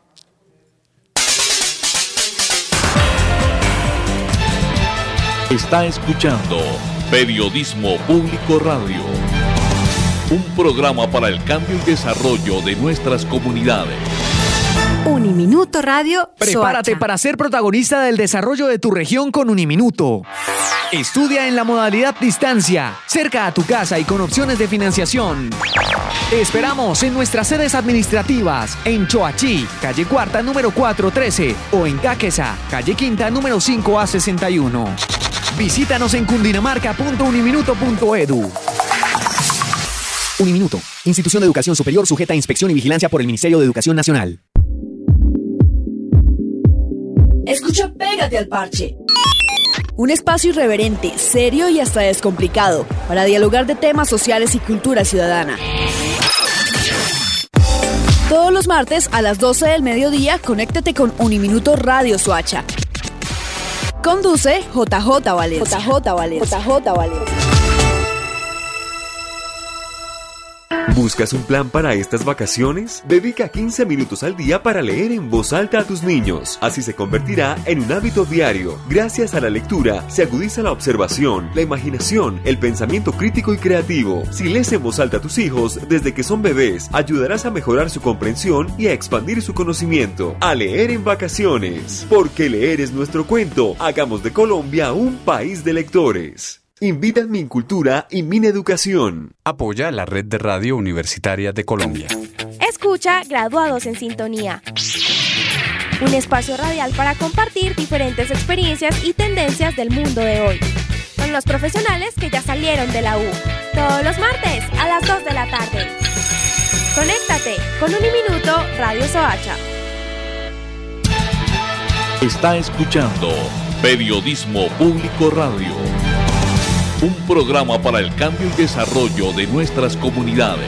S1: Está escuchando Periodismo Público Radio. Un programa para el cambio y desarrollo de nuestras comunidades.
S27: Uniminuto Radio.
S8: Prepárate
S27: Soacha.
S8: para ser protagonista del desarrollo de tu región con Uniminuto. Estudia en la modalidad distancia, cerca a tu casa y con opciones de financiación. Te esperamos en nuestras sedes administrativas, en Choachí, calle Cuarta, número 413, o en Caquesa, calle Quinta, número 5A61. Visítanos en cundinamarca.uniminuto.edu.
S14: Uniminuto, institución de educación superior sujeta a inspección y vigilancia por el Ministerio de Educación Nacional.
S9: Escucha Pégate al Parche. Un espacio irreverente, serio y hasta descomplicado para dialogar de temas sociales y cultura ciudadana. Todos los martes a las 12 del mediodía, conéctate con Uniminuto Radio Soacha. Conduce JJ Valencia.
S6: ¿Buscas un plan para estas vacaciones? Dedica 15 minutos al día para leer en voz alta a tus niños. Así se convertirá en un hábito diario. Gracias a la lectura se agudiza la observación, la imaginación, el pensamiento crítico y creativo. Si lees en voz alta a tus hijos desde que son bebés, ayudarás a mejorar su comprensión y a expandir su conocimiento. A leer en vacaciones. Porque leer es nuestro cuento. Hagamos de Colombia un país de lectores. Invitan Mincultura y Mineducación.
S7: Apoya la Red de Radio Universitaria de Colombia.
S20: Escucha Graduados en Sintonía. Un espacio radial para compartir diferentes experiencias y tendencias del mundo de hoy. Con los profesionales que ya salieron de la U. Todos los martes a las 2 de la tarde. Conéctate con Uniminuto Radio Soacha.
S1: Está escuchando Periodismo Público Radio. Un programa para el cambio y desarrollo de nuestras comunidades.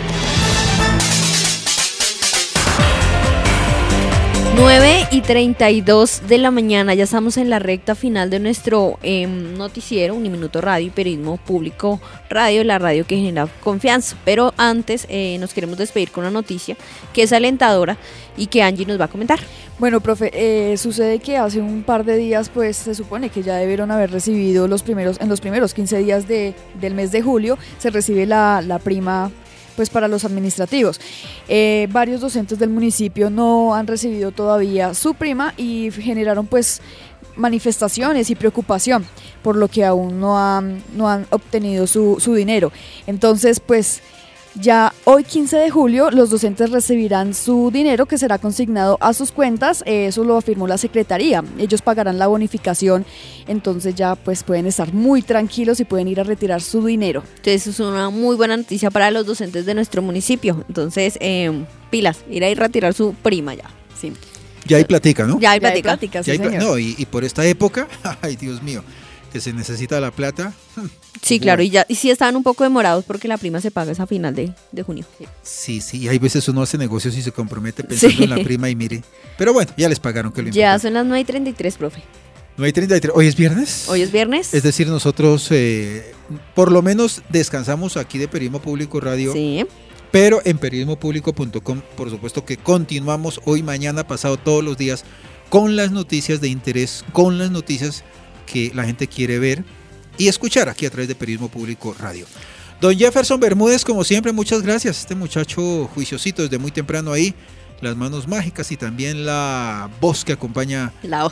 S3: 9:32 de la mañana, ya estamos en la recta final de nuestro noticiero, Uniminuto Radio y Periodismo Público Radio, la radio que genera confianza. Pero antes nos queremos despedir con una noticia que es alentadora y que Angie nos va a comentar.
S4: Bueno, profe, sucede que hace un par de días, pues se supone que ya debieron haber recibido en los primeros 15 días del mes de julio, se recibe la prima pues para los administrativos. Varios docentes del municipio no han recibido todavía su prima y generaron pues manifestaciones y preocupación, por lo que aún no han obtenido su dinero. Entonces, pues ya hoy 15 de julio los docentes recibirán su dinero que será consignado a sus cuentas, eso lo afirmó la Secretaría. Ellos pagarán la bonificación, entonces ya pues pueden estar muy tranquilos y pueden ir a retirar su dinero.
S3: Entonces es una muy buena noticia para los docentes de nuestro municipio. Entonces, pilas, ir a retirar su prima ya.
S4: Sí.
S12: Ya hay platica, ¿no?
S3: Ya hay platica.
S4: Sí, señor.
S12: No, y por esta época, ay Dios mío, que se necesita la plata.
S3: Sí, claro, y sí estaban un poco demorados porque la prima se paga esa final de junio.
S12: Sí, y hay veces uno hace negocios y se compromete pensando en la prima y mire. Pero bueno, ya les pagaron. Que lo
S3: ya
S12: importante.
S3: son las 9:33, profe.
S12: 9:33. ¿Hoy es viernes?
S3: Hoy es viernes.
S12: Es decir, nosotros por lo menos descansamos aquí de Periodismo Público Radio.
S3: Sí.
S12: Pero en periodismopúblico.com, por supuesto que continuamos hoy, mañana, pasado, todos los días con las noticias de interés, con las noticias que la gente quiere ver y escuchar aquí a través de Periodismo Público Radio. Don Jefferson Bermúdez, como siempre, muchas gracias. Este muchacho juiciosito desde muy temprano ahí, las manos mágicas y también la voz que acompaña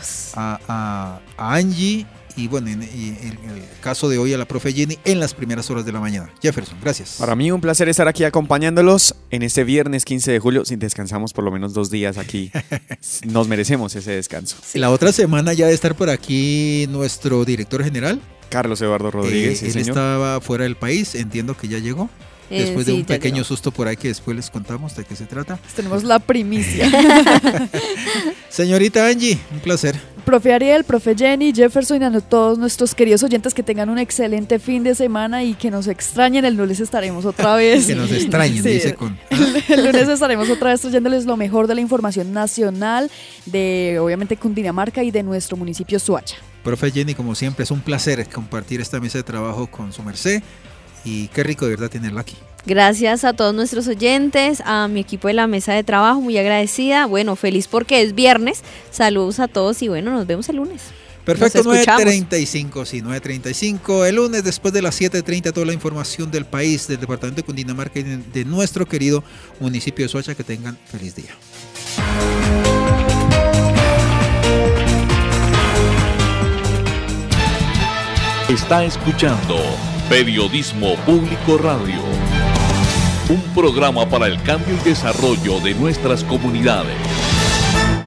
S12: a Angie y bueno, en el caso de hoy a la profe Jenny en las primeras horas de la mañana. Jefferson, gracias.
S2: Para mí un placer estar aquí acompañándolos en este viernes 15 de julio. Si descansamos por lo menos 2 días aquí, nos merecemos ese descanso.
S12: Sí. La otra semana ya de estar por aquí nuestro director general,
S2: Carlos Eduardo Rodríguez.
S12: Él estaba fuera del país, entiendo que ya llegó. Después de un pequeño susto por ahí que después les contamos de qué se trata.
S4: Tenemos la primicia.
S12: Señorita Angie, un placer.
S4: Profe Ariel, profe Jenny, Jefferson y a todos nuestros queridos oyentes que tengan un excelente fin de semana y que nos extrañen. El lunes estaremos otra vez.
S12: Que nos extrañen, sí, dice con...
S4: El lunes estaremos otra vez trayéndoles lo mejor de la información nacional de, obviamente, Cundinamarca y de nuestro municipio Soacha.
S12: Profe Jenny, como siempre, es un placer compartir esta mesa de trabajo con su merced. Y qué rico de verdad tenerla aquí.
S3: Gracias a todos nuestros oyentes, a mi equipo de la mesa de trabajo, muy agradecida. Bueno, feliz porque es viernes. Saludos a todos y bueno, nos vemos el lunes.
S12: Perfecto, 9:35, sí, 9:35. El lunes después de las 7:30 toda la información del país, del departamento de Cundinamarca y de nuestro querido municipio de Soacha. Que tengan feliz día.
S1: Está escuchando Periodismo Público Radio, un programa para el cambio y desarrollo de nuestras comunidades.